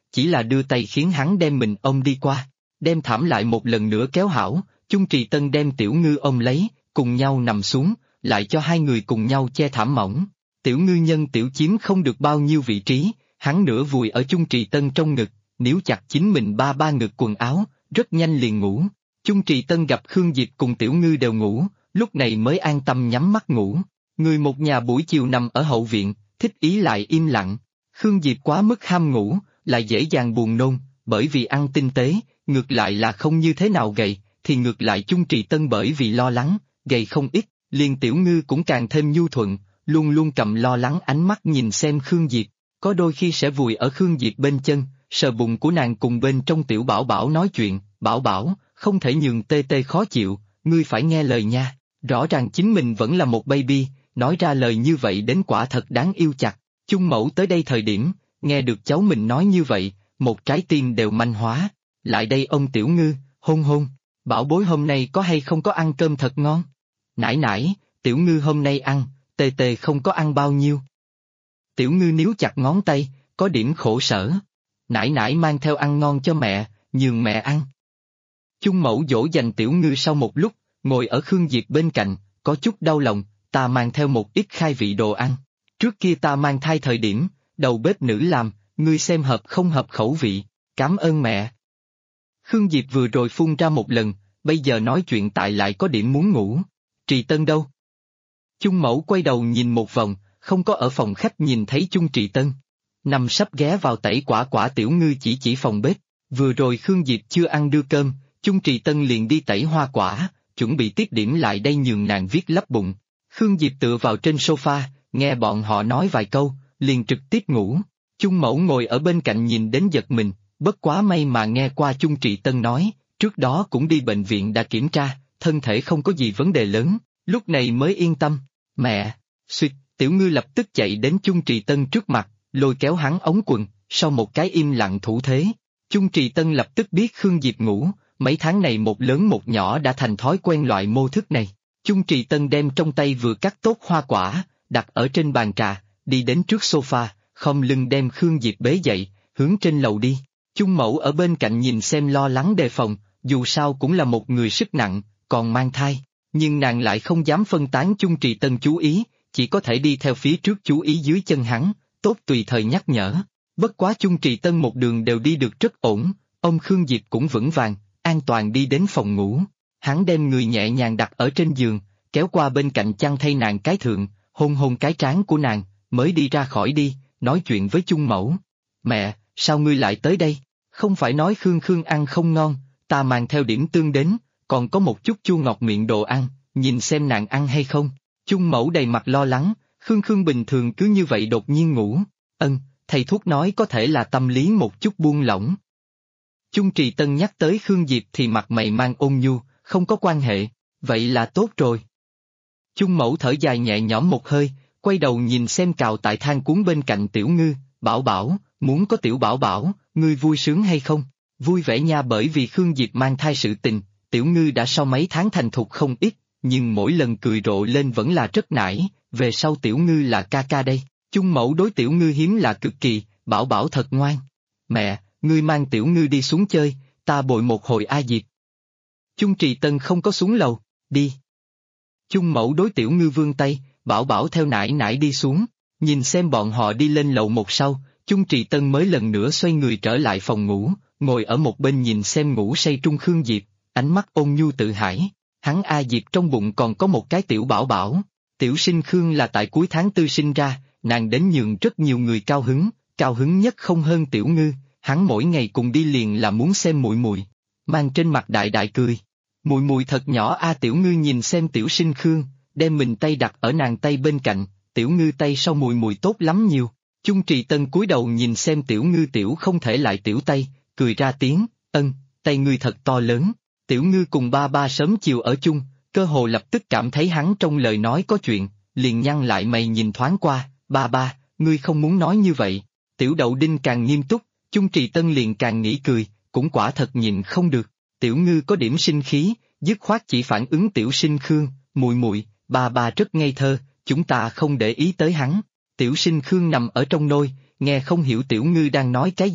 chỉ là đưa tay khiến hắn đem mình ôm đi qua, đem thảm lại một lần nữa kéo hảo, Chung Trì Tân đem Tiểu Ngư ôm lấy, cùng nhau nằm xuống, lại cho hai người cùng nhau che thảm mỏng. Tiểu Ngư nhân tiểu chiếm không được bao nhiêu vị trí, hắn nửa vùi ở Chung Trì Tân trong ngực, níu chặt chính mình ba ngực quần áo, rất nhanh liền ngủ. Chung Trì Tân gặp Khương Diệp cùng Tiểu Ngư đều ngủ, lúc này mới an tâm nhắm mắt ngủ. Người một nhà buổi chiều nằm ở hậu viện, thích ý lại im lặng. Khương Diệp quá mức ham ngủ, lại dễ dàng buồn nôn, bởi vì ăn tinh tế, ngược lại là không như thế nào gầy, thì ngược lại Chung Trì Tân bởi vì lo lắng, gầy không ít, liền Tiểu Ngư cũng càng thêm nhu thuận, luôn luôn cầm lo lắng ánh mắt nhìn xem Khương Diệp, có đôi khi sẽ vùi ở Khương Diệp bên chân, sờ bụng của nàng cùng bên trong Tiểu Bảo Bảo nói chuyện, Bảo Bảo, không thể nhường tê tê khó chịu, ngươi phải nghe lời nha, rõ ràng chính mình vẫn là một baby, nói ra lời như vậy đến quả thật đáng yêu chặt. Chung Mẫu tới đây thời điểm, nghe được cháu mình nói như vậy, một trái tim đều manh hóa, lại đây ông Tiểu Ngư, hôn hôn, bảo bối hôm nay có hay không có ăn cơm thật ngon? Nãy nãy, Tiểu Ngư hôm nay ăn, tê tê không có ăn bao nhiêu. Tiểu Ngư níu chặt ngón tay, có điểm khổ sở. Nãy nãy mang theo ăn ngon cho mẹ, nhường mẹ ăn. Chung Mẫu dỗ dành Tiểu Ngư sau một lúc, ngồi ở Khương Diệp bên cạnh, có chút đau lòng, ta mang theo một ít khai vị đồ ăn. Trước kia ta mang thai thời điểm, đầu bếp nữ làm, ngươi xem hợp không hợp khẩu vị, cảm ơn mẹ. Khương Diệp vừa rồi phun ra một lần, bây giờ nói chuyện tại lại có điểm muốn ngủ. Trì Tân đâu? Chung Mẫu quay đầu nhìn một vòng, không có ở phòng khách nhìn thấy Chung Trì Tân. Nằm sắp ghé vào tẩy quả Tiểu Ngư chỉ phòng bếp, vừa rồi Khương Diệp chưa ăn đưa cơm, Chung Trì Tân liền đi tẩy hoa quả, chuẩn bị tiếp điểm lại đây nhường nàng viết lấp bụng. Khương Diệp tựa vào trên sofa, nghe bọn họ nói vài câu, liền trực tiếp ngủ. Chung Mẫu ngồi ở bên cạnh nhìn đến giật mình, bất quá may mà nghe qua Chung Trì Tân nói, trước đó cũng đi bệnh viện đã kiểm tra, thân thể không có gì vấn đề lớn, lúc này mới yên tâm. Mẹ, suýt, Tiểu Ngư lập tức chạy đến Chung Trì Tân trước mặt, lôi kéo hắn ống quần, sau một cái im lặng thủ thế. Chung Trì Tân lập tức biết Khương Diệp ngủ, mấy tháng này một lớn một nhỏ đã thành thói quen loại mô thức này. Chung Trì Tân đem trong tay vừa cắt tốt hoa quả, đặt ở trên bàn trà, đi đến trước sofa, khom lưng đem Khương Diệp bế dậy, hướng trên lầu đi. Chung Mẫu ở bên cạnh nhìn xem lo lắng đề phòng, dù sao cũng là một người sức nặng, còn mang thai, nhưng nàng lại không dám phân tán Chung Trì Tân chú ý, chỉ có thể đi theo phía trước chú ý dưới chân hắn, tốt tùy thời nhắc nhở. Bất quá Chung Trì Tân một đường đều đi được rất ổn, ông Khương Diệp cũng vững vàng, an toàn đi đến phòng ngủ. Hắn đem người nhẹ nhàng đặt ở trên giường, kéo qua bên cạnh chăn thay nàng cái thượng, hôn hôn cái trán của nàng, mới đi ra khỏi đi, nói chuyện với Chung Mẫu. Mẹ, sao ngươi lại tới đây? Không phải nói Khương ăn không ngon, ta mang theo điểm tương đến, còn có một chút chua ngọt miệng đồ ăn, nhìn xem nàng ăn hay không. Chung Mẫu đầy mặt lo lắng, Khương bình thường cứ như vậy đột nhiên ngủ. Thầy thuốc nói có thể là tâm lý một chút buông lỏng. Chung Trì Tân nhắc tới Khương Diệp thì mặt mày mang ôn nhu, không có quan hệ, vậy là tốt rồi. Chung Mẫu thở dài nhẹ nhõm một hơi, quay đầu nhìn xem cào tại thang cuốn bên cạnh Tiểu Ngư, Bảo Bảo, muốn có Tiểu Bảo Bảo, ngươi vui sướng hay không? Vui vẻ nha, bởi vì Khương Diệp mang thai sự tình, Tiểu Ngư đã sau mấy tháng thành thục không ít, nhưng mỗi lần cười rộ lên vẫn là rất nải, về sau Tiểu Ngư là ca ca đây. Chung Mẫu đối Tiểu Ngư hiếm là cực kỳ, Bảo Bảo thật ngoan. Mẹ, ngươi mang Tiểu Ngư đi xuống chơi, ta bồi một hồi A Diệp. Chung Trì Tân không có xuống lầu, đi. Chung Mẫu đối Tiểu Ngư vươn tay, Bảo Bảo theo nải nải đi xuống, nhìn xem bọn họ đi lên lầu một sau, Chung Trì Tân mới lần nữa xoay người trở lại phòng ngủ, ngồi ở một bên nhìn xem ngủ say Trung Khương Diệp, ánh mắt ôn nhu tự hải. Hắn A Diệp trong bụng còn có một cái Tiểu Bảo Bảo, Tiểu sinh Khương là tại cuối tháng 4 sinh ra, nàng đến nhường rất nhiều người cao hứng nhất không hơn Tiểu Ngư, hắn mỗi ngày cùng đi liền là muốn xem muội muội, mang trên mặt đại đại cười. Muội muội thật nhỏ a. Tiểu Ngư nhìn xem Tiểu sinh Khương, đem mình tay đặt ở nàng tay bên cạnh, Tiểu Ngư tay sau muội muội tốt lắm nhiều. Chung Trì Tân cúi đầu nhìn xem Tiểu Ngư tiểu không thể lại tiểu tay, cười ra tiếng, tay ngươi thật to lớn. Tiểu Ngư cùng ba sớm chiều ở chung, cơ hồ lập tức cảm thấy hắn trong lời nói có chuyện, liền nhăn lại mày nhìn thoáng qua, ba, ngươi không muốn nói như vậy. Tiểu Đậu Đinh càng nghiêm túc, Chung Trì Tân liền càng nghĩ cười, cũng quả thật nhịn không được. Tiểu Ngư có điểm sinh khí, dứt khoát chỉ phản ứng Tiểu sinh Khương, muội, ba rất ngây thơ, chúng ta không để ý tới hắn. Tiểu sinh Khương nằm ở trong nôi, nghe không hiểu Tiểu Ngư đang nói cái gì,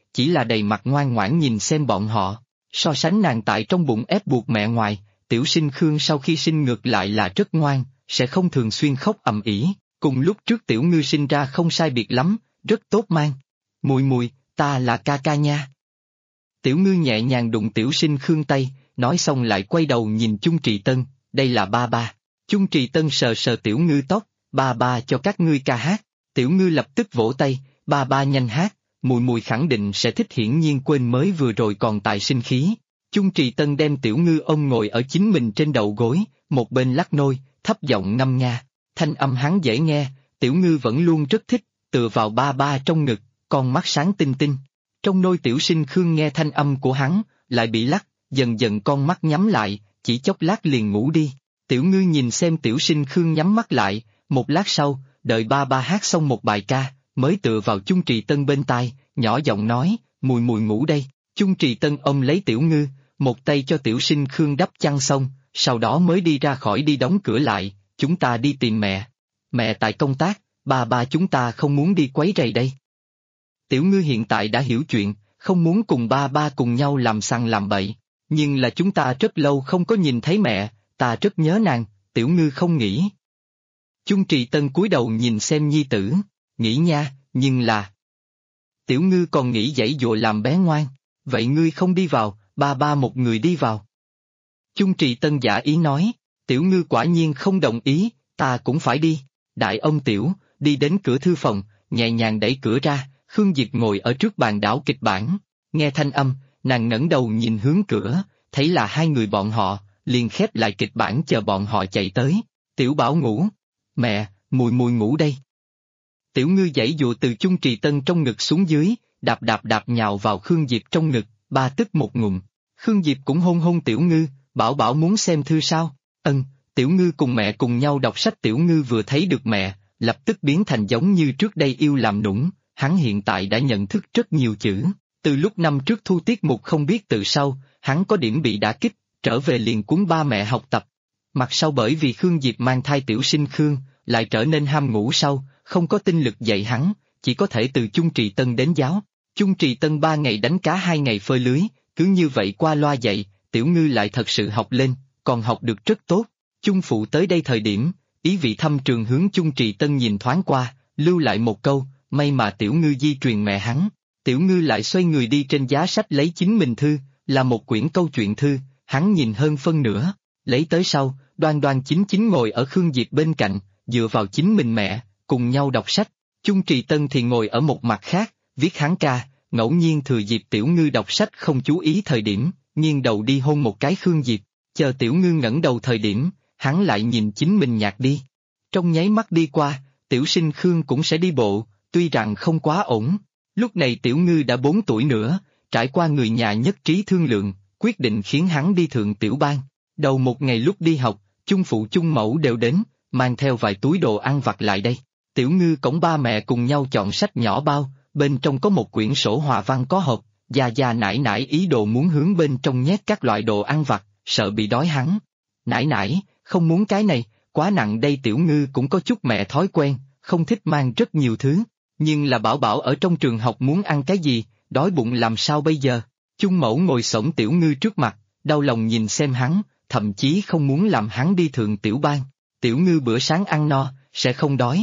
chỉ là đầy mặt ngoan ngoãn nhìn xem bọn họ. So sánh nàng tại trong bụng ép buộc mẹ ngoài, tiểu sinh Khương sau khi sinh ngược lại là rất ngoan, sẽ không thường xuyên khóc ầm ĩ. Cùng lúc trước tiểu ngư sinh ra không sai biệt lắm, rất tốt mang. Mùi mùi, ta là ca ca nha. Tiểu ngư nhẹ nhàng đụng tiểu sinh Khương tay, nói xong lại quay đầu nhìn Chung Trì Tân, đây là ba ba. Chung Trì Tân sờ sờ tiểu ngư tóc, ba ba cho các ngươi ca hát. Tiểu ngư lập tức vỗ tay, ba ba nhanh hát, mùi mùi khẳng định sẽ thích, hiển nhiên quên mới vừa rồi còn tại sinh khí. Chung Trì Tân đem tiểu ngư ôm ngồi ở chính mình trên đầu gối, một bên lắc nôi, thấp giọng ngâm nga. Thanh âm hắn dễ nghe, tiểu ngư vẫn luôn rất thích, tựa vào ba ba trong ngực, con mắt sáng tinh tinh. Trong nôi tiểu sinh Khương nghe thanh âm của hắn, lại bị lắc, dần dần con mắt nhắm lại, chỉ chốc lát liền ngủ đi. Tiểu ngư nhìn xem tiểu sinh Khương nhắm mắt lại, một lát sau, đợi ba ba hát xong một bài ca, mới tựa vào Chung Trì Tân bên tai, nhỏ giọng nói, mùi mùi ngủ đây. Chung Trì Tân ôm lấy tiểu ngư, một tay cho tiểu sinh Khương đắp chăn xong, sau đó mới đi ra khỏi đi đóng cửa lại, chúng ta đi tìm mẹ. Mẹ tại công tác, ba ba chúng ta không muốn đi quấy rầy đây. Tiểu ngư hiện tại đã hiểu chuyện, không muốn cùng ba ba cùng nhau làm sằng làm bậy, nhưng là chúng ta rất lâu không có nhìn thấy mẹ, ta rất nhớ nàng, tiểu ngư không nghĩ. Chung Trì Tân cúi đầu nhìn xem nhi tử, nghĩ nha, nhưng là... Tiểu ngư còn nghĩ giãy giụa làm bé ngoan, vậy ngươi không đi vào, ba ba một người đi vào. Chung Trì Tân giả ý nói, tiểu ngư quả nhiên không đồng ý, ta cũng phải đi. Đại ông tiểu, đi đến cửa thư phòng, nhẹ nhàng đẩy cửa ra, Khương Diệp ngồi ở trước bàn đảo kịch bản, nghe thanh âm, nàng ngẩng đầu nhìn hướng cửa, thấy là hai người bọn họ, liền khép lại kịch bản chờ bọn họ chạy tới. Tiểu Bảo ngủ, mẹ, mùi mùi ngủ đây. Tiểu ngư giãy dụa từ Chung Trì Tân trong ngực xuống dưới, đạp đạp đạp nhào vào Khương Diệp trong ngực, ba tức một ngụm. Khương Diệp cũng hôn hôn tiểu ngư, Bảo Bảo muốn xem thư sao? Tiểu ngư cùng mẹ cùng nhau đọc sách. Tiểu ngư vừa thấy được mẹ, lập tức biến thành giống như trước đây yêu làm nũng, hắn hiện tại đã nhận thức rất nhiều chữ, từ lúc năm trước thu tiết mục không biết từ sau, hắn có điểm bị đả kích, trở về liền cuốn ba mẹ học tập. Mặt sau bởi vì Khương Diệp mang thai tiểu sinh Khương, lại trở nên ham ngủ sau, không có tinh lực dạy hắn, chỉ có thể từ Chung Trì Tân đến giáo. Chung Trì Tân 3 ngày đánh cá 2 ngày phơi lưới, cứ như vậy qua loa dạy, tiểu ngư lại thật sự học lên, còn học được rất tốt. Chung phụ tới đây thời điểm, ý vị thăm trường hướng Chung Trì Tân nhìn thoáng qua, lưu lại một câu, may mà tiểu ngư di truyền mẹ hắn. Tiểu ngư lại xoay người đi trên giá sách lấy chính mình thư, là một quyển câu chuyện thư, hắn nhìn hơn phân nửa, lấy tới sau, đoan đoan chính chính ngồi ở Khương Diệp bên cạnh, dựa vào chính mình mẹ, cùng nhau đọc sách. Chung Trì Tân thì ngồi ở một mặt khác, viết hắn ca, ngẫu nhiên thừa dịp tiểu ngư đọc sách không chú ý thời điểm, nghiêng đầu đi hôn một cái Khương Diệp, chờ tiểu ngư ngẩng đầu thời điểm, hắn lại nhìn chính mình nhạt đi. Trong nháy mắt đi qua, tiểu sinh Khương cũng sẽ đi bộ, tuy rằng không quá ổn. Lúc này tiểu ngư đã 4 tuổi nữa, trải qua người nhà nhất trí thương lượng, quyết định khiến hắn đi thượng tiểu ban. Đầu một ngày lúc đi học, Chung phụ Chung mẫu đều đến, mang theo vài túi đồ ăn vặt lại đây. Tiểu ngư cõng ba mẹ cùng nhau chọn sách nhỏ bao, bên trong có một quyển sổ hòa văn có hộp, gia nải nải ý đồ muốn hướng bên trong nhét các loại đồ ăn vặt, sợ bị đói hắn. Nải nải, không muốn cái này, quá nặng đây. Tiểu ngư cũng có chút mẹ thói quen, không thích mang rất nhiều thứ, nhưng là Bảo Bảo ở trong trường học muốn ăn cái gì, đói bụng làm sao bây giờ? Chung mẫu ngồi xổm tiểu ngư trước mặt, đau lòng nhìn xem hắn, thậm chí không muốn làm hắn đi thượng tiểu ban. Tiểu ngư bữa sáng ăn no, sẽ không đói.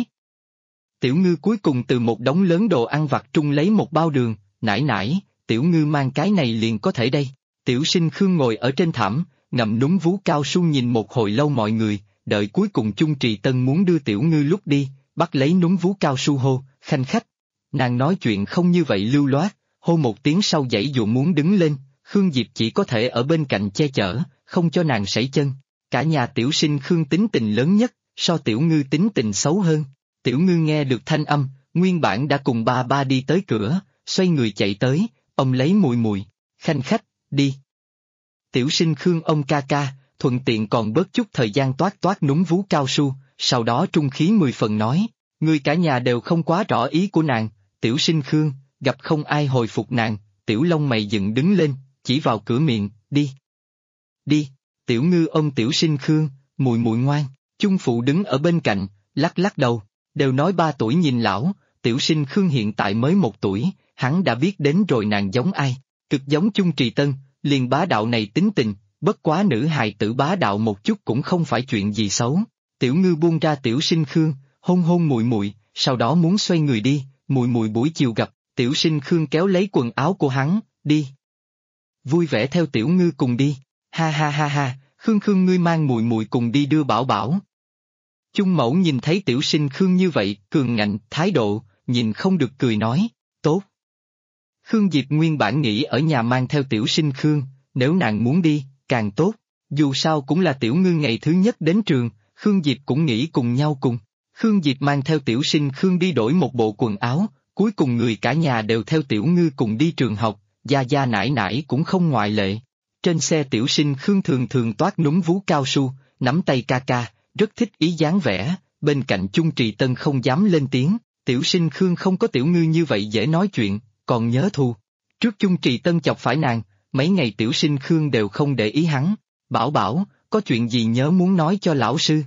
Tiểu ngư cuối cùng từ một đống lớn đồ ăn vặt trung lấy một bao đường, nải nải, tiểu ngư mang cái này liền có thể đây. Tiểu sinh Khương ngồi ở trên thảm, ngậm núm vú cao su nhìn một hồi lâu mọi người, đợi cuối cùng Chung Trì Tân muốn đưa tiểu ngư lúc đi, bắt lấy núm vú cao su hô, khanh khách. Nàng nói chuyện không như vậy lưu loát, hô một tiếng sau giãy dụa muốn đứng lên, Khương Diệp chỉ có thể ở bên cạnh che chở, không cho nàng sẩy chân. Cả nhà tiểu sinh Khương tính tình lớn nhất, so tiểu ngư tính tình xấu hơn. Tiểu ngư nghe được thanh âm, nguyên bản đã cùng ba ba đi tới cửa, xoay người chạy tới, ông lấy mùi mùi, khanh khách, đi. Tiểu sinh Khương ông ca ca, thuận tiện còn bớt chút thời gian toát toát núm vú cao su, sau đó trung khí 10 phần nói, người cả nhà đều không quá rõ ý của nàng. Tiểu sinh Khương, gặp không ai hồi phục nàng, tiểu lông mày dựng đứng lên, chỉ vào cửa miệng, đi. Đi, tiểu ngư ôm tiểu sinh Khương, mùi mùi ngoan. Chung phụ đứng ở bên cạnh, lắc lắc đầu, đều nói 3 tuổi nhìn lão, tiểu sinh Khương hiện tại mới 1 tuổi, hắn đã biết đến rồi nàng giống ai, cực giống Chung Trì Tân, liền bá đạo này tính tình, bất quá nữ hài tử bá đạo một chút cũng không phải chuyện gì xấu. Tiểu Ngư buông ra Tiểu Sinh Khương, hôn hôn muội muội, sau đó muốn xoay người đi, muội muội buổi chiều gặp, Tiểu Sinh Khương kéo lấy quần áo của hắn, đi. Vui vẻ theo Tiểu Ngư cùng đi, ha ha ha ha, Khương Khương ngươi mang muội muội cùng đi đưa Bảo Bảo. Chung Mẫu nhìn thấy Tiểu Sinh Khương như vậy, cường ngạnh, thái độ, nhìn không được cười nói, tốt. Khương Diệp nguyên bản nghĩ ở nhà mang theo Tiểu Sinh Khương, nếu nàng muốn đi, càng tốt, dù sao cũng là Tiểu Ngư ngày thứ nhất đến trường, Khương Diệp cũng nghĩ cùng nhau cùng. Khương Diệp mang theo Tiểu Sinh Khương đi đổi một bộ quần áo, cuối cùng người cả nhà đều theo Tiểu Ngư cùng đi trường học, gia gia nải nải cũng không ngoại lệ. Trên xe Tiểu Sinh Khương thường thường toát núm vú cao su, nắm tay ca ca, rất thích ý dáng vẻ, bên cạnh Chung Trì Tân không dám lên tiếng, Tiểu Sinh Khương không có Tiểu Ngư như vậy dễ nói chuyện, còn nhớ thù. Trước Chung Trì Tân chọc phải nàng, mấy ngày Tiểu Sinh Khương đều không để ý hắn, Bảo Bảo, có chuyện gì nhớ muốn nói cho lão sư.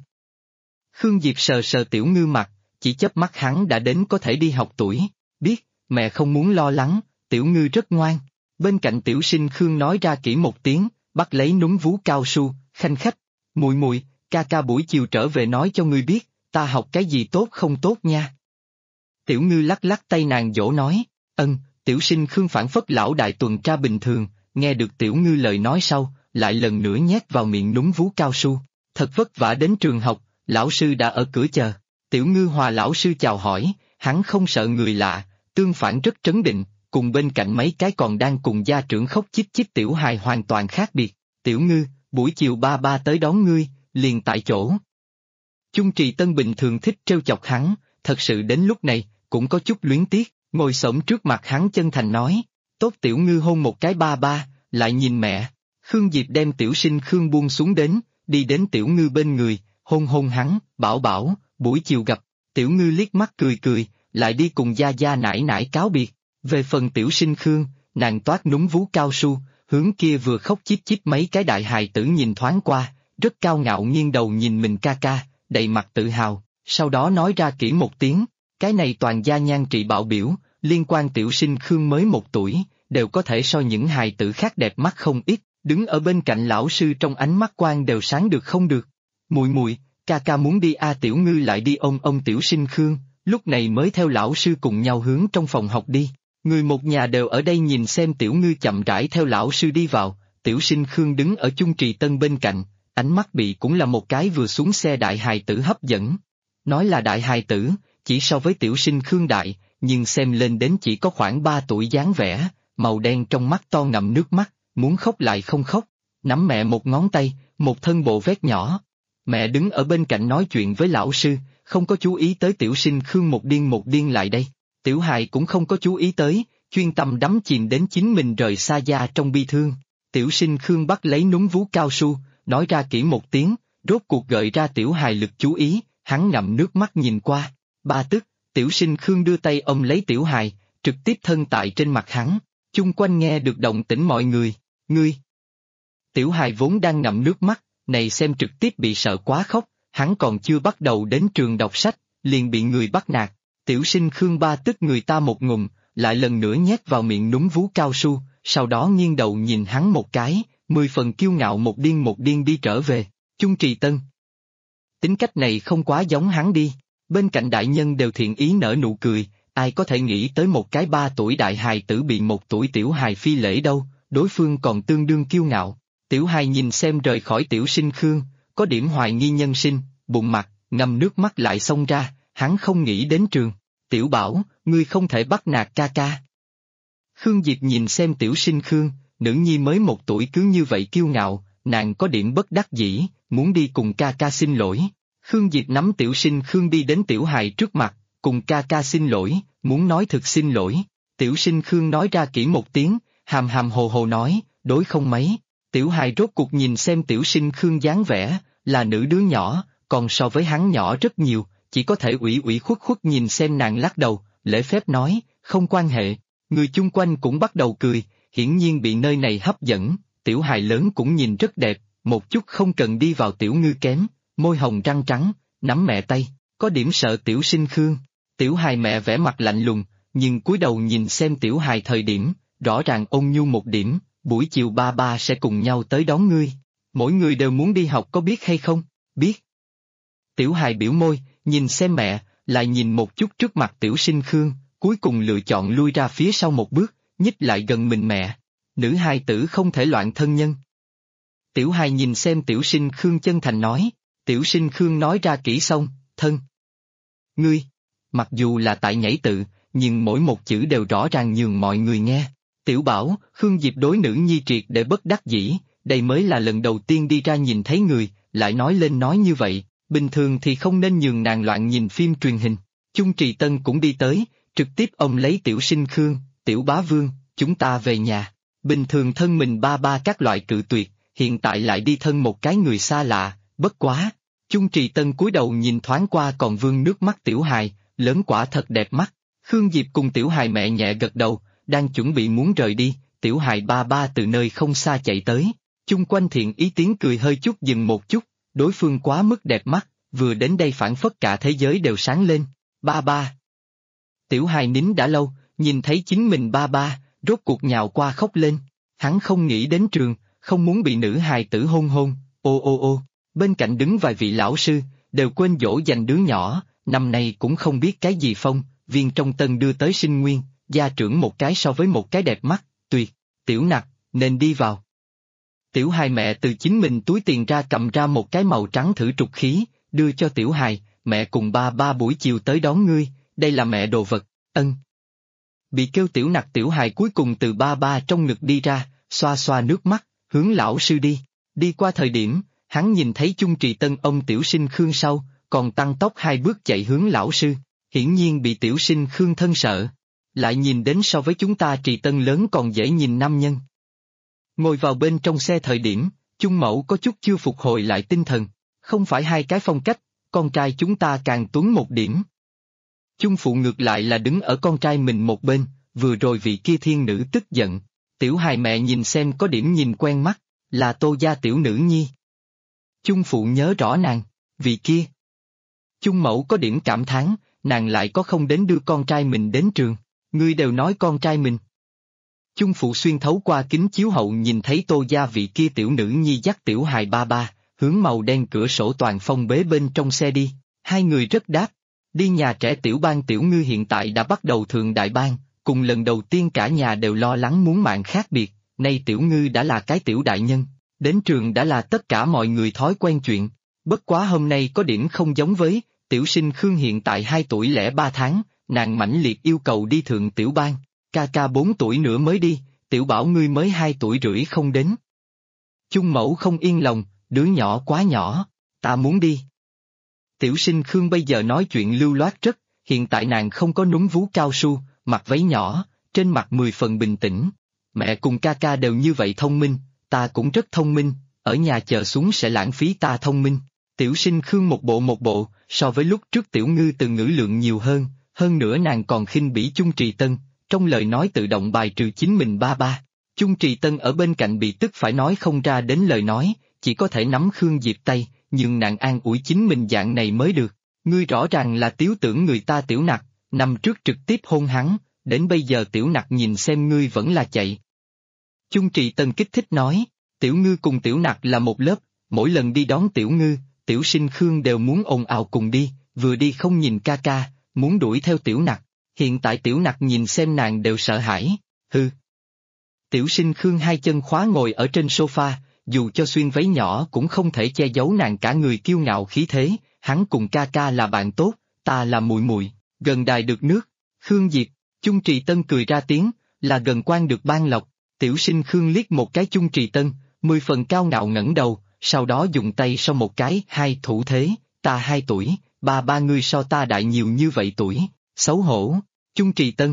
Khương Diệp sờ sờ Tiểu Ngư mặt, chỉ chớp mắt hắn đã đến có thể đi học tuổi, biết, mẹ không muốn lo lắng, Tiểu Ngư rất ngoan. Bên cạnh Tiểu Sinh Khương nói ra kỹ một tiếng, bắt lấy núm vú cao su, khanh khách, muội muội, ca ca buổi chiều trở về nói cho ngươi biết, ta học cái gì tốt không tốt nha. Tiểu Ngư lắc lắc tay nàng dỗ nói, Tiểu Sinh Khương phản phất lão đại tuần tra bình thường, nghe được Tiểu Ngư lời nói sau, lại lần nữa nhét vào miệng núm vú cao su, thật vất vả đến trường học, lão sư đã ở cửa chờ, Tiểu Ngư hòa lão sư chào hỏi, hắn không sợ người lạ, tương phản rất trấn định, cùng bên cạnh mấy cái còn đang cùng gia trưởng khóc chích chích tiểu hài hoàn toàn khác biệt. Tiểu Ngư, buổi chiều ba ba tới đón ngươi, liền tại chỗ. Chung Trì Tân bình thường thích trêu chọc hắn, thật sự đến lúc này, cũng có chút luyến tiếc, ngồi xổm trước mặt hắn chân thành nói, tốt Tiểu Ngư hôn một cái ba ba, lại nhìn mẹ. Khương Diệp đem Tiểu Sinh Khương buông xuống đến, đi đến Tiểu Ngư bên người, hôn hôn hắn, Bảo Bảo, buổi chiều gặp. Tiểu Ngư liếc mắt cười cười, lại đi cùng gia gia nải nải cáo biệt. Về phần Tiểu Sinh Khương, nàng toát núm vú cao su, hướng kia vừa khóc chít chít mấy cái đại hài tử nhìn thoáng qua, rất cao ngạo nghiêng đầu nhìn mình ca ca, đầy mặt tự hào, sau đó nói ra kỹ một tiếng, cái này toàn gia nhan trị bạo biểu, liên quan Tiểu Sinh Khương mới 1 tuổi, đều có thể so những hài tử khác đẹp mắt không ít, đứng ở bên cạnh lão sư trong ánh mắt quan đều sáng được không được. Muội muội, ca ca muốn đi Tiểu Ngư lại đi ôm Tiểu Sinh Khương, lúc này mới theo lão sư cùng nhau hướng trong phòng học đi. Người một nhà đều ở đây nhìn xem Tiểu Ngư chậm rãi theo lão sư đi vào, Tiểu Sinh Khương đứng ở Chung Trì Tân bên cạnh, ánh mắt bị cũng là một cái vừa xuống xe đại hài tử hấp dẫn. Nói là đại hài tử, chỉ so với Tiểu Sinh Khương đại, nhưng xem lên đến chỉ có khoảng 3 tuổi dáng vẻ, màu đen trong mắt to ngậm nước mắt, muốn khóc lại không khóc, nắm mẹ một ngón tay, một thân bộ vét nhỏ. Mẹ đứng ở bên cạnh nói chuyện với lão sư, không có chú ý tới Tiểu Sinh Khương một điên lại đây. Tiểu hài cũng không có chú ý tới, chuyên tâm đắm chìm đến chính mình rời xa gia trong bi thương. Tiểu Sinh Khương bắt lấy núm vú cao su, nói ra kỹ một tiếng, rốt cuộc gợi ra tiểu hài lực chú ý, hắn ngậm nước mắt nhìn qua. Ba tức, Tiểu Sinh Khương đưa tay ôm lấy tiểu hài, trực tiếp thân tại trên mặt hắn, chung quanh nghe được động tĩnh mọi người, ngươi. Tiểu hài vốn đang ngậm nước mắt, này xem trực tiếp bị sợ quá khóc, hắn còn chưa bắt đầu đến trường đọc sách, liền bị người bắt nạt. Tiểu Sinh Khương ba tức người ta một ngụm, lại lần nữa nhét vào miệng núm vú cao su, sau đó nghiêng đầu nhìn hắn một cái, 10 phần kiêu ngạo một điên đi trở về. Chung Trì Tân. Tính cách này không quá giống hắn đi, bên cạnh đại nhân đều thiện ý nở nụ cười, ai có thể nghĩ tới một cái 3 tuổi đại hài tử bị 1 tuổi tiểu hài phi lễ đâu, đối phương còn tương đương kiêu ngạo. Tiểu hài nhìn xem rời khỏi Tiểu Sinh Khương, có điểm hoài nghi nhân sinh, bụng mặt, ngâm nước mắt lại xông ra, hắn không nghĩ đến trường. Tiểu Bảo, ngươi không thể bắt nạt ca ca. Khương Diệp nhìn xem Tiểu Sinh Khương, nữ nhi mới 1 tuổi cứ như vậy kiêu ngạo, nàng có điểm bất đắc dĩ, muốn đi cùng ca ca xin lỗi. Khương Diệp nắm Tiểu Sinh Khương đi đến tiểu hài trước mặt, cùng ca ca xin lỗi, muốn nói thực xin lỗi. Tiểu Sinh Khương nói ra kỹ một tiếng, hàm hàm hồ hồ nói, đối không mấy. Tiểu hài rốt cuộc nhìn xem Tiểu Sinh Khương dáng vẻ, là nữ đứa nhỏ, còn so với hắn nhỏ rất nhiều, chỉ có thể ủy khuất nhìn xem nàng lắc đầu, lễ phép nói, không quan hệ. Người chung quanh cũng bắt đầu cười, hiển nhiên bị nơi này hấp dẫn, tiểu hài lớn cũng nhìn rất đẹp, một chút không cần đi vào Tiểu Ngư kém, môi hồng răng trắng, nắm mẹ tay, có điểm sợ Tiểu Sinh Khương. Tiểu hài mẹ vẻ mặt lạnh lùng, nhưng cúi đầu nhìn xem tiểu hài thời điểm, rõ ràng ôn nhu một điểm, buổi chiều ba ba sẽ cùng nhau tới đón ngươi. Mỗi người đều muốn đi học có biết hay không? Biết. Tiểu hài biểu môi, nhìn xem mẹ, lại nhìn một chút trước mặt tiểu sinh Khương, cuối cùng lựa chọn lui ra phía sau một bước, nhích lại gần mình mẹ. Nữ hài tử không thể loạn thân nhân. Tiểu hài nhìn xem tiểu sinh Khương chân thành nói, tiểu sinh Khương nói ra kỹ xong, thân. Ngươi, mặc dù là tại nhảy tự, nhưng mỗi một chữ đều rõ ràng nhường mọi người nghe. Tiểu bảo, Khương Diệp đối nữ nhi triệt để bất đắc dĩ, đây mới là lần đầu tiên đi ra nhìn thấy người, lại nói lên nói như vậy, bình thường thì không nên nhường nàng loạn nhìn phim truyền hình. Chung Trì Tân cũng đi tới, trực tiếp ôm lấy tiểu sinh Khương, tiểu bá vương, chúng ta về nhà. Bình thường thân mình ba ba các loại cự tuyệt, hiện tại lại đi thân một cái người xa lạ, bất quá. Chung Trì Tân cúi đầu nhìn thoáng qua còn vương nước mắt tiểu hài, lớn quả thật đẹp mắt. Khương Diệp cùng tiểu hài mẹ nhẹ gật đầu, đang chuẩn bị muốn rời đi, tiểu hài ba ba từ nơi không xa chạy tới. Chung quanh thiện ý tiếng cười hơi chút dừng một chút, đối phương quá mức đẹp mắt, vừa đến đây phản phất cả thế giới đều sáng lên. Ba ba. Tiểu hài nín đã lâu, nhìn thấy chính mình ba ba, rốt cuộc nhào qua khóc lên. Hắn không nghĩ đến trường, không muốn bị nữ hài tử hôn hôn, ô ô ô. Bên cạnh đứng vài vị lão sư, đều quên dỗ dành đứa nhỏ, năm nay cũng không biết cái gì phong, viên trong tân đưa tới sinh nguyên, gia trưởng một cái so với một cái đẹp mắt, tuyệt, tiểu nặc, nên đi vào. Tiểu hài mẹ từ chính mình túi tiền ra cầm ra một cái màu trắng thử trục khí, đưa cho tiểu hài, mẹ cùng ba ba buổi chiều tới đón ngươi, đây là mẹ đồ vật, ân. Bị kêu tiểu nặc tiểu hài cuối cùng từ ba ba trong ngực đi ra, xoa xoa nước mắt, hướng lão sư đi, đi qua thời điểm. Hắn nhìn thấy Chung Trì Tân ông tiểu sinh Khương sau, còn tăng tốc 2 bước chạy hướng lão sư, hiển nhiên bị tiểu sinh Khương thân sợ. Lại nhìn đến so với chúng ta Trì Tân lớn còn dễ nhìn nam nhân. Ngồi vào bên trong xe thời điểm, Chung Mẫu có chút chưa phục hồi lại tinh thần, không phải hai cái phong cách, con trai chúng ta càng tuấn một điểm. Chung Phụ ngược lại là đứng ở con trai mình một bên, vừa rồi vị kia thiên nữ tức giận, tiểu hài mẹ nhìn xem có điểm nhìn quen mắt, là Tô gia tiểu nữ nhi. Chung Phụ nhớ rõ nàng, vị kia. Chung Mẫu có điểm cảm thán, nàng lại có không đến đưa con trai mình đến trường, ngươi đều nói con trai mình. Chung Phụ xuyên thấu qua kính chiếu hậu nhìn thấy Tô gia vị kia tiểu nữ nhi dắt tiểu hài ba ba, hướng màu đen cửa sổ toàn phong bế bên trong xe đi, hai người rất đáp. Đi nhà trẻ tiểu ban tiểu ngư hiện tại đã bắt đầu thượng đại ban, cùng lần đầu tiên cả nhà đều lo lắng muốn mạng khác biệt, nay tiểu ngư đã là cái tiểu đại nhân. Đến trường đã là tất cả mọi người thói quen chuyện, bất quá hôm nay có điểm không giống với, tiểu sinh Khương hiện tại 2 tuổi lẻ 3 tháng, nàng mãnh liệt yêu cầu đi thượng tiểu ban, ca ca 4 tuổi nữa mới đi, tiểu bảo ngươi mới 2 tuổi rưỡi không đến. Chung Mẫu không yên lòng, đứa nhỏ quá nhỏ, ta muốn đi. Tiểu sinh Khương bây giờ nói chuyện lưu loát rất, hiện tại nàng không có núm vú cao su, mặc váy nhỏ, trên mặt 10 phần bình tĩnh, mẹ cùng ca ca đều như vậy thông minh. Ta cũng rất thông minh, ở nhà chờ xuống sẽ lãng phí ta thông minh. Tiểu sinh Khương một bộ, so với lúc trước tiểu ngư từ ngữ lượng nhiều hơn nữa nàng còn khinh bỉ Chung Trì Tân, trong lời nói tự động bài trừ chính mình ba ba. Chung Trì Tân ở bên cạnh bị tức phải nói không ra đến lời nói, chỉ có thể nắm Khương Diệp tay, nhưng nàng an ủi chính mình dạng này mới được. Ngươi rõ ràng là tiếu tưởng người ta tiểu nặc, năm trước trực tiếp hôn hắn, đến bây giờ tiểu nặc nhìn xem ngươi vẫn là chạy. Chung Trì Tân kích thích nói, tiểu ngư cùng tiểu nặc là một lớp, mỗi lần đi đón tiểu ngư, tiểu sinh Khương đều muốn ồn ào cùng đi, vừa đi không nhìn ca ca, muốn đuổi theo tiểu nặc, hiện tại tiểu nặc nhìn xem nàng đều sợ hãi, hư. Tiểu sinh Khương 2 chân khóa ngồi ở trên sofa, dù cho xuyên váy nhỏ cũng không thể che giấu nàng cả người kiêu ngạo khí thế, hắn cùng ca ca là bạn tốt, ta là muội muội, gần đài được nước, Khương Diệp, Chung Trì Tân cười ra tiếng, là gần quan được ban lộc. Tiểu sinh Khương liếc một cái Chung Trì Tân, 10 phần cao ngạo ngẩng đầu, sau đó dùng tay so một cái, 2 thủ thế, ta 2 tuổi, ba ngươi so ta đại nhiều như vậy tuổi, xấu hổ, Chung Trì Tân.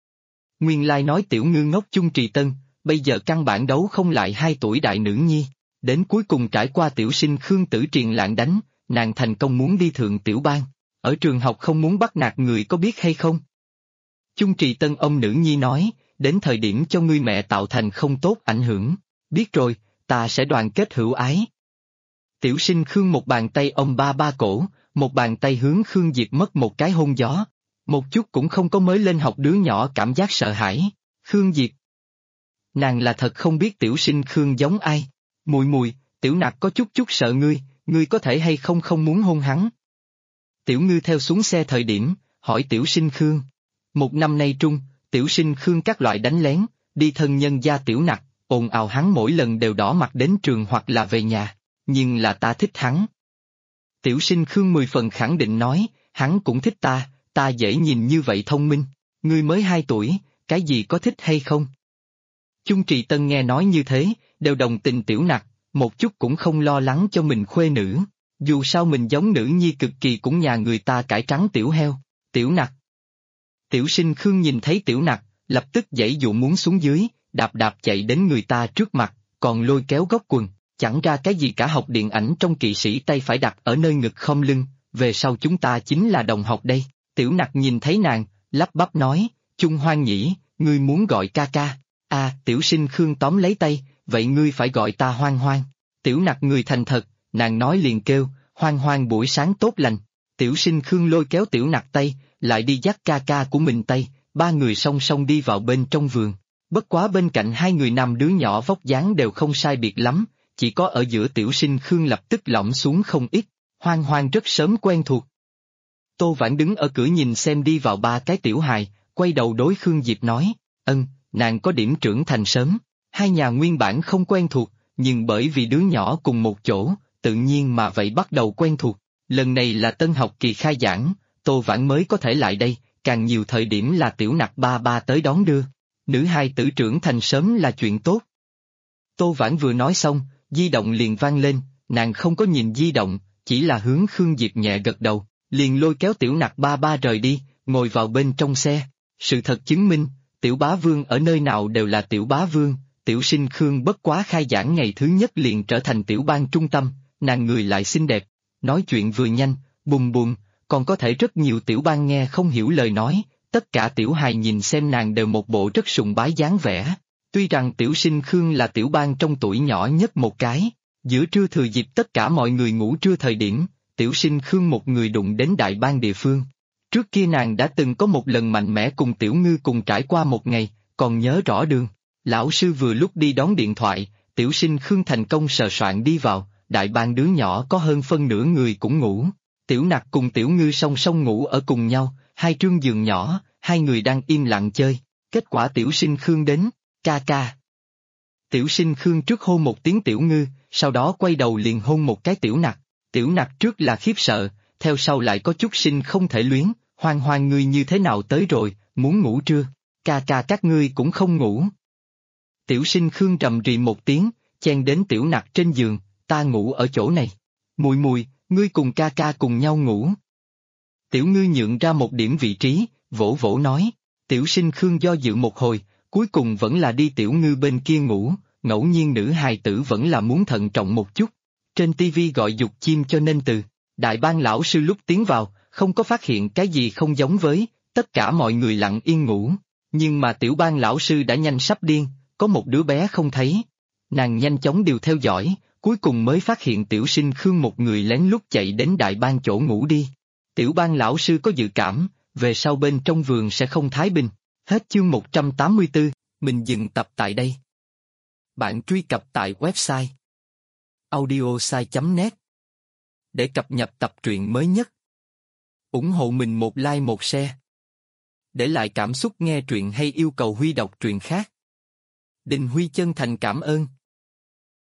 Nguyên lai nói tiểu ngư ngốc Chung Trì Tân, bây giờ căn bản đấu không lại 2 tuổi đại nữ nhi, đến cuối cùng trải qua tiểu sinh Khương tử triền lạng đánh, nàng thành công muốn đi thượng tiểu ban, ở trường học không muốn bắt nạt người có biết hay không? Chung Trì Tân ông nữ nhi nói, đến thời điểm cho ngươi mẹ tạo thành không tốt ảnh hưởng, biết rồi, ta sẽ đoàn kết hữu ái. Tiểu sinh Khương một bàn tay ông ba ba cổ, một bàn tay hướng Khương Diệp mất một cái hôn gió, một chút cũng không có mới lên học đứa nhỏ cảm giác sợ hãi. Khương Diệp. Nàng là thật không biết tiểu sinh Khương giống ai. Mùi mùi, tiểu nặc có chút sợ ngươi có thể hay không không muốn hôn hắn. Tiểu ngư theo xuống xe thời điểm, hỏi tiểu sinh Khương. Một năm nay trung, tiểu sinh Khương các loại đánh lén, đi thân nhân gia tiểu nặc, ồn ào hắn mỗi lần đều đỏ mặt đến trường hoặc là về nhà, nhưng là ta thích hắn. Tiểu sinh Khương 10 phần khẳng định nói, hắn cũng thích ta dễ nhìn như vậy thông minh, ngươi mới 2 tuổi, cái gì có thích hay không? Chung Trì Tân nghe nói như thế, đều đồng tình tiểu nặc, một chút cũng không lo lắng cho mình khuê nữ, dù sao mình giống nữ nhi cực kỳ cũng nhà người ta cải trắng tiểu heo, tiểu nặc. Tiểu sinh Khương nhìn thấy tiểu nặc, lập tức giãy dụ muốn xuống dưới, đạp đạp chạy đến người ta trước mặt, còn lôi kéo góc quần, chẳng ra cái gì cả học điện ảnh trong kỵ sĩ tay phải đặt ở nơi ngực không lưng, về sau chúng ta chính là đồng học đây. Tiểu nặc nhìn thấy nàng, lắp bắp nói, Trung Hoan nhỉ, ngươi muốn gọi ca ca. Tiểu sinh Khương tóm lấy tay, vậy ngươi phải gọi ta Hoan Hoan. Tiểu nặc người thành thật, nàng nói liền kêu, Hoan Hoan buổi sáng tốt lành. Tiểu sinh Khương lôi kéo tiểu nặc tay, lại đi dắt ca ca của mình tay, ba người song song đi vào bên trong vườn. Bất quá bên cạnh hai người nam đứa nhỏ vóc dáng đều không sai biệt lắm, chỉ có ở giữa tiểu sinh Khương lập tức lõm xuống không ít, Hoan Hoan rất sớm quen thuộc. Tô Vãn đứng ở cửa nhìn xem đi vào ba cái tiểu hài, quay đầu đối Khương Diệp nói, nàng có điểm trưởng thành sớm, hai nhà nguyên bản không quen thuộc, nhưng bởi vì đứa nhỏ cùng một chỗ, tự nhiên mà vậy bắt đầu quen thuộc. Lần này là tân học kỳ khai giảng, Tô Vãn mới có thể lại đây, càng nhiều thời điểm là tiểu nặc ba tới đón đưa. Nữ hài tử trưởng thành sớm là chuyện tốt. Tô Vãn vừa nói xong, di động liền vang lên, nàng không có nhìn di động, chỉ là hướng Khương Diệp nhẹ gật đầu, liền lôi kéo tiểu nặc ba rời đi, ngồi vào bên trong xe. Sự thật chứng minh, tiểu bá vương ở nơi nào đều là tiểu bá vương, tiểu sinh Khương bất quá khai giảng ngày thứ nhất liền trở thành tiểu bang trung tâm, nàng người lại xinh đẹp, nói chuyện vừa nhanh, bùm, còn có thể rất nhiều tiểu bang nghe không hiểu lời nói, tất cả tiểu hài nhìn xem nàng đều một bộ rất sùng bái dáng vẻ. Tuy rằng tiểu sinh Khương là tiểu bang trong tuổi nhỏ nhất một cái, giữa trưa thừa dịp tất cả mọi người ngủ trưa thời điểm, tiểu sinh Khương một người đụng đến đại bang địa phương. Trước kia nàng đã từng có một lần mạnh mẽ cùng tiểu ngư cùng trải qua một ngày, còn nhớ rõ đường. Lão sư vừa lúc đi đón điện thoại, tiểu sinh Khương thành công sờ soạn đi vào, đại bang đứa nhỏ có hơn phân nửa người cũng ngủ. Tiểu nặc cùng tiểu ngư song song ngủ ở cùng nhau, hai trương giường nhỏ, hai người đang im lặng chơi. Kết quả tiểu sinh Khương đến, ca. Tiểu sinh Khương trước hôn một tiếng tiểu ngư, sau đó quay đầu liền hôn một cái tiểu nặc. Tiểu nặc trước là khiếp sợ, theo sau lại có chút sinh không thể luyến, Hoan ngươi như thế nào tới rồi, muốn ngủ trưa? Ca các ngươi cũng không ngủ. Tiểu sinh Khương rầm rì một tiếng, chen đến tiểu nặc trên giường, ta ngủ ở chỗ này. Mùi, ngươi cùng ca cùng nhau ngủ. Tiểu ngư nhượng ra một điểm vị trí, vỗ nói. Tiểu sinh Khương do dự một hồi, cuối cùng vẫn là đi tiểu ngư bên kia ngủ, ngẫu nhiên nữ hài tử vẫn là muốn thận trọng một chút. Trên tivi gọi dục chim cho nên từ, đại bang lão sư lúc tiến vào, không có phát hiện cái gì không giống với, tất cả mọi người lặng yên ngủ. Nhưng mà tiểu bang lão sư đã nhanh sắp điên, có một đứa bé không thấy. Nàng nhanh chóng điều theo dõi, cuối cùng mới phát hiện tiểu sinh Khương một người lén lút chạy đến đại bang chỗ ngủ đi. Tiểu bang lão sư có dự cảm, về sau bên trong vườn sẽ không thái bình. Hết chương 184, mình dừng tập tại đây. Bạn truy cập tại website audiosai.net để cập nhật tập truyện mới nhất. Ủng hộ mình một like một share. Để lại cảm xúc nghe truyện hay yêu cầu Huy đọc truyện khác. Đình Huy chân thành cảm ơn.